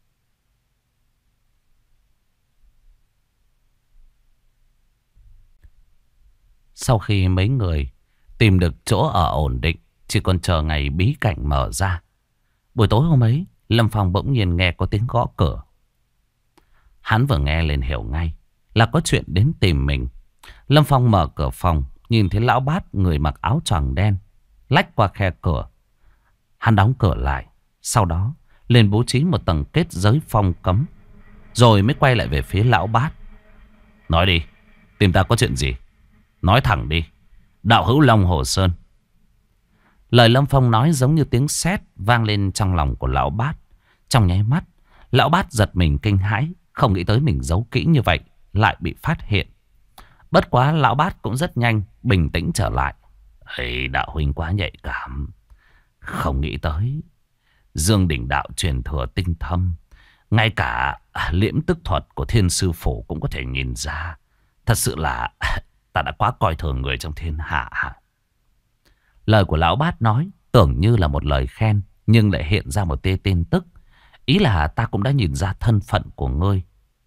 Sau khi mấy người tìm được chỗ ở ổn định, chỉ còn chờ ngày bí cảnh mở ra, buổi tối hôm ấy, Lâm Phong bỗng nhiên nghe có tiếng gõ cửa. Hắn vừa nghe liền hiểu ngay là có chuyện đến tìm mình. Lâm Phong mở cửa phòng, nhìn thấy lão Bát người mặc áo choàng đen lách qua khe cửa. Hắn đóng cửa lại, sau đó lên bố trí một tầng kết giới phong cấm, rồi mới quay lại về phía lão Bát. Nói đi, tìm ta có chuyện gì? Nói thẳng đi, đạo hữu Long Hồ Sơn. Lời Lâm Phong nói giống như tiếng sét vang lên trong lòng của lão Bát. Trong nháy mắt, lão Bát giật mình kinh hãi, không nghĩ tới mình giấu kỹ như vậy lại bị phát hiện. Bất quá lão Bát cũng rất nhanh bình tĩnh trở lại. Ê, đạo huynh quá nhạy cảm. Không nghĩ tới Dương Đỉnh đạo truyền thừa tinh thâm, ngay cả liễm tức thuật của Thiên Sư Phủ cũng có thể nhìn ra. Thật sự là ta đã quá coi thường người trong thiên hạ. Lời của lão Bát nói tưởng như là một lời khen, nhưng lại hiện ra một tia tin tức. Ý là ta cũng đã nhìn ra thân phận của ngươi.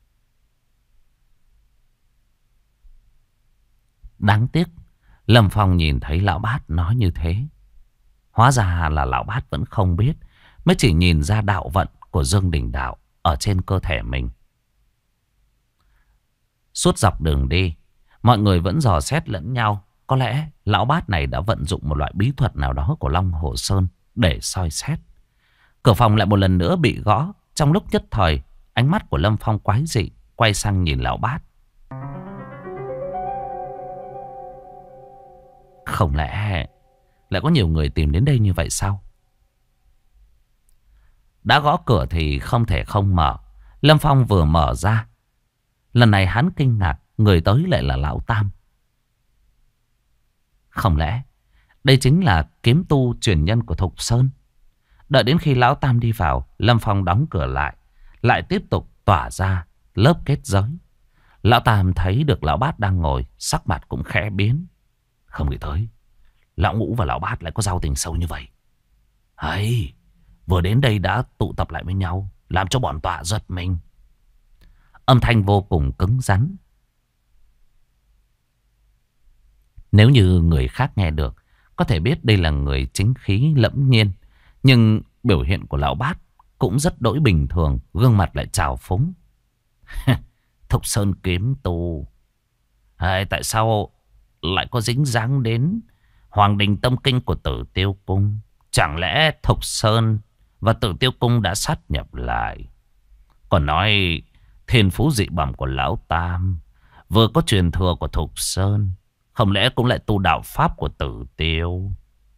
Đáng tiếc Lâm Phong nhìn thấy lão Bát nói như thế, hóa ra là lão Bát vẫn không biết, mới chỉ nhìn ra đạo vận của Dương Đình đạo ở trên cơ thể mình. Suốt dọc đường đi, mọi người vẫn dò xét lẫn nhau. Có lẽ lão Bát này đã vận dụng một loại bí thuật nào đó của Long Hồ Sơn để soi xét. Cửa phòng lại một lần nữa bị gõ. Trong lúc nhất thời, ánh mắt của Lâm Phong quái dị, quay sang nhìn lão bát. Không lẽ lại có nhiều người tìm đến đây như vậy sao? Đã gõ cửa thì không thể không mở. Lâm Phong vừa mở ra, lần này hắn kinh ngạc, người tới lại là lão Tam. Không lẽ đây chính là kiếm tu truyền nhân của Thục Sơn? Đợi đến khi lão Tam đi vào, Lâm Phong đóng cửa lại, lại tiếp tục tỏa ra lớp kết giới. Lão Tam thấy được lão Bát đang ngồi, sắc mặt cũng khẽ biến. Không nghĩ tới lão Ngũ và lão Bát lại có giao tình sâu như vậy. Hay, vừa đến đây đã tụ tập lại với nhau, làm cho bọn tọa giật mình. Âm thanh vô cùng cứng rắn. Nếu như người khác nghe được, có thể biết đây là người chính khí lẫm nhiên. Nhưng biểu hiện của lão Bát cũng rất đỗi bình thường, gương mặt lại trào phúng. Thục Sơn kiếm tu, tại sao lại có dính dáng đến Hoàng Đình Tâm Kinh của Tử Tiêu Cung? Chẳng lẽ Thục Sơn và Tử Tiêu Cung đã sát nhập lại? Còn nói thiên phú dị bẩm của lão Tam vừa có truyền thừa của Thục Sơn, không lẽ cũng lại tu đạo pháp của Tử Tiêu?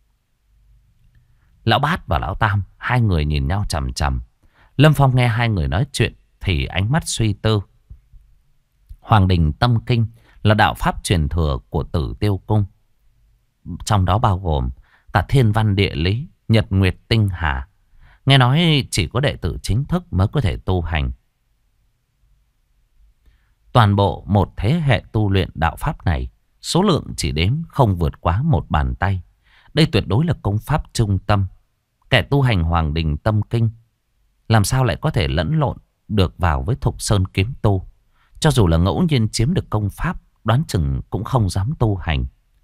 Lão Bát và lão Tam, hai người nhìn nhau chằm chằm. Lâm Phong nghe hai người nói chuyện thì ánh mắt suy tư. Hoàng Đình Tâm Kinh là đạo pháp truyền thừa của Tử Tiêu Cung, trong đó bao gồm cả thiên văn địa lý, nhật nguyệt tinh hà. Nghe nói chỉ có đệ tử chính thức mới có thể tu hành. Toàn bộ một thế hệ tu luyện đạo pháp này, số lượng chỉ đếm không vượt quá một bàn tay. Đây tuyệt đối là công pháp trung tâm. Kẻ tu hành Hoàng Đình Tâm Kinh làm sao lại có thể lẫn lộn được vào với Thục Sơn kiếm tu? Cho dù là ngẫu nhiên chiếm được công pháp, đoán chừng cũng không dám tu hành.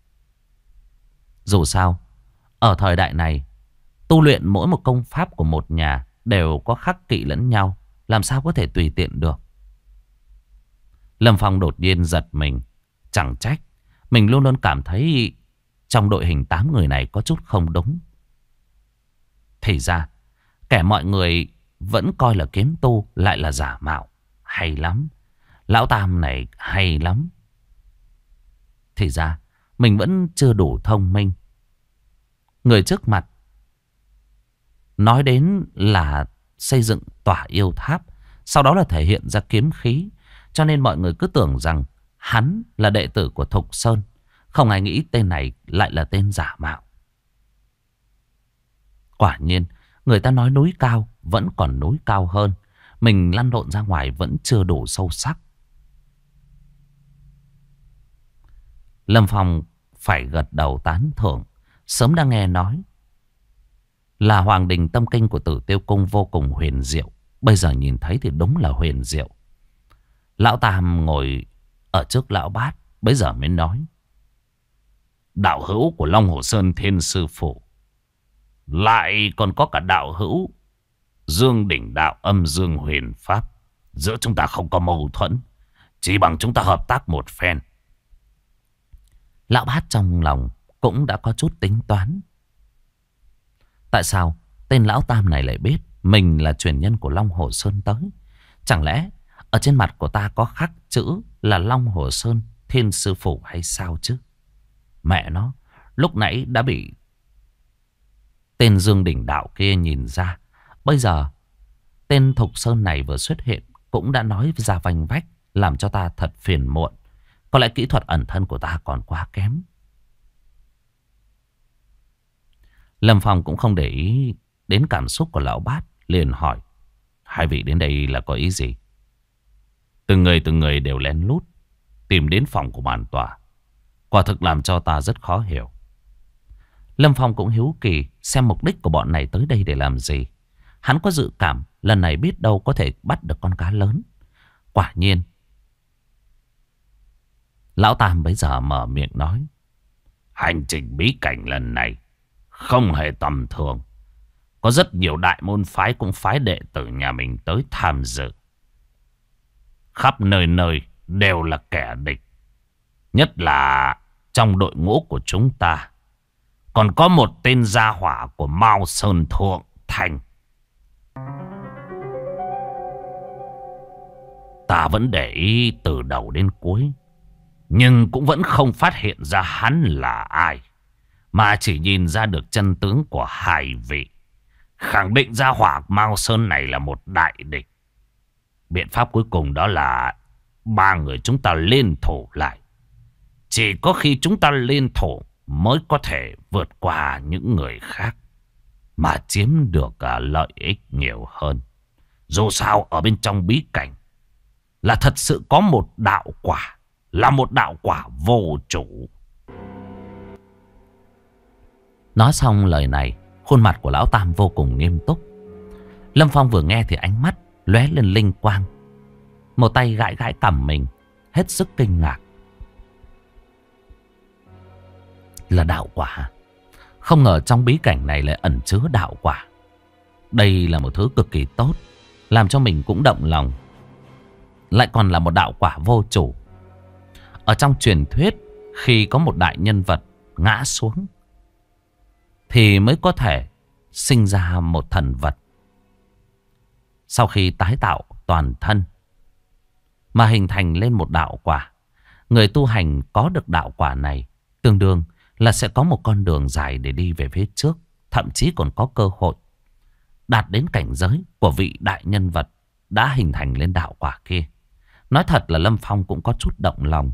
Dù sao, ở thời đại này, tu luyện mỗi một công pháp của một nhà đều có khắc kỵ lẫn nhau, làm sao có thể tùy tiện được. Lâm Phong đột nhiên giật mình. Chẳng trách mình luôn luôn cảm thấy trong đội hình 8 người này có chút không đúng. Thì ra kẻ mọi người vẫn coi là kiếm tu lại là giả mạo. Hay lắm, lão Tam này hay lắm. Thì ra mình vẫn chưa đủ thông minh. Người trước mặt nói đến là xây dựng tỏa yêu tháp, sau đó là thể hiện ra kiếm khí, cho nên mọi người cứ tưởng rằng hắn là đệ tử của Thục Sơn. Không ai nghĩ tên này lại là tên giả mạo. Quả nhiên, người ta nói núi cao vẫn còn núi cao hơn. Mình lăn lộn ra ngoài vẫn chưa đủ sâu sắc. Lâm Phong phải gật đầu tán thưởng. Sớm đã nghe nói là Hoàng Đình Tâm Kinh của Tử Tiêu Cung vô cùng huyền diệu. Bây giờ nhìn thấy thì đúng là huyền diệu. Lão Tam ngồi ở trước lão Bát, bây giờ mới nói: đạo hữu của Long Hồ Sơn Thiên Sư Phụ, lại còn có cả đạo hữu Dương Đỉnh Đạo Âm Dương Huyền Pháp. Giữa chúng ta không có mâu thuẫn, chỉ bằng chúng ta hợp tác một phen. Lão Bát trong lòng cũng đã có chút tính toán. Tại sao tên lão Tam này lại biết mình là truyền nhân của Long Hồ Sơn tới? Chẳng lẽ ở trên mặt của ta có khắc chữ là Long Hồ Sơn Thiên Sư Phụ hay sao chứ? Mẹ nó, lúc nãy đã bị tên Dương Đỉnh Đạo kia nhìn ra. Bây giờ tên Thục Sơn này vừa xuất hiện cũng đã nói ra vành vách, làm cho ta thật phiền muộn. Có lẽ kỹ thuật ẩn thân của ta còn quá kém. Lâm Phong cũng không để ý đến cảm xúc của lão Bát, liền hỏi: hai vị đến đây là có ý gì? Từng người đều lén lút tìm đến phòng của bản tòa, quả thực làm cho ta rất khó hiểu. Lâm Phong cũng hiếu kỳ xem mục đích của bọn này tới đây để làm gì. Hắn có dự cảm lần này biết đâu có thể bắt được con cá lớn. Quả nhiên, lão Tam bấy giờ mở miệng nói: hành trình bí cảnh lần này không hề tầm thường. Có rất nhiều đại môn phái cũng phái đệ tử nhà mình tới tham dự. Khắp nơi nơi đều là kẻ địch. Nhất là trong đội ngũ của chúng ta còn có một tên gia hỏa của Mao Sơn Thượng Thành. Ta vẫn để ý từ đầu đến cuối, nhưng cũng vẫn không phát hiện ra hắn là ai, mà chỉ nhìn ra được chân tướng của hai vị. Khẳng định ra hỏa Mao Sơn này là một đại địch. Biện pháp cuối cùng đó là ba người chúng ta liên thủ lại. Chỉ có khi chúng ta liên thủ mới có thể vượt qua những người khác, mà chiếm được lợi ích nhiều hơn. Dù sao ở bên trong bí cảnh là thật sự có một đạo quả, là một đạo quả vô chủ. Nói xong lời này, khuôn mặt của lão Tam vô cùng nghiêm túc. Lâm Phong vừa nghe thì ánh mắt lóe lên linh quang, một tay gãi gãi cằm mình, hết sức kinh ngạc. Là đạo quả? Không ngờ trong bí cảnh này lại ẩn chứa đạo quả. Đây là một thứ cực kỳ tốt, làm cho mình cũng động lòng. Lại còn là một đạo quả vô chủ. Ở trong truyền thuyết, khi có một đại nhân vật ngã xuống thì mới có thể sinh ra một thần vật. Sau khi tái tạo toàn thân mà hình thành lên một đạo quả, người tu hành có được đạo quả này tương đương là sẽ có một con đường dài để đi về phía trước. Thậm chí còn có cơ hội đạt đến cảnh giới của vị đại nhân vật đã hình thành lên đạo quả kia. Nói thật là Lâm Phong cũng có chút động lòng.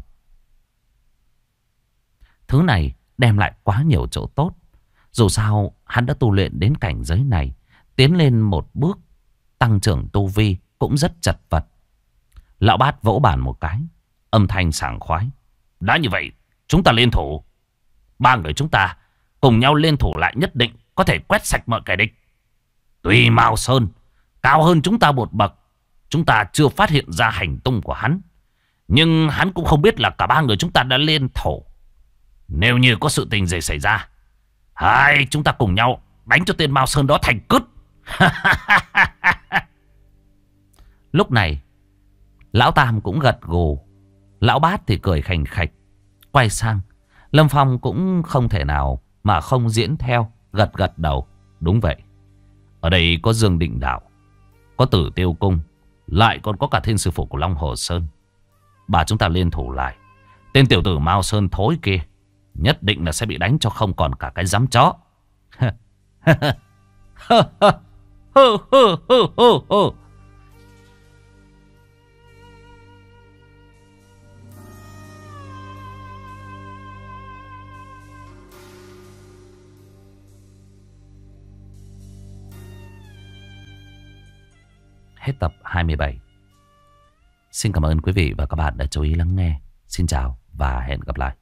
Thứ này đem lại quá nhiều chỗ tốt. Dù sao hắn đã tu luyện đến cảnh giới này, tiến lên một bước, tăng trưởng tu vi cũng rất chật vật. Lão Bát vỗ bàn một cái, âm thanh sảng khoái. Đã như vậy, chúng ta liên thủ. Ba người chúng ta cùng nhau liên thủ lại, nhất định có thể quét sạch mọi kẻ địch. Tuy Mao Sơn cao hơn chúng ta một bậc, chúng ta chưa phát hiện ra hành tung của hắn, nhưng hắn cũng không biết là cả ba người chúng ta đã liên thủ. Nếu như có sự tình gì xảy ra, hai chúng ta cùng nhau đánh cho tên Mao Sơn đó thành cứt. Lúc này Lão Tam cũng gật gù, Lão Bát thì cười khành khạch. Quay sang Lâm Phong cũng không thể nào mà không diễn theo, gật gật đầu. Đúng vậy, ở đây có Dương Định Đạo, có Tử Tiêu Cung, lại còn có cả Thiên Sư Phụ của Long Hồ Sơn. Bà chúng ta liên thủ lại, tên tiểu tử Mao Sơn thối kia nhất định là sẽ bị đánh cho không còn cả cái dám chó. Hết tập 27. Xin cảm ơn quý vị và các bạn đã chú ý lắng nghe. Xin chào và hẹn gặp lại.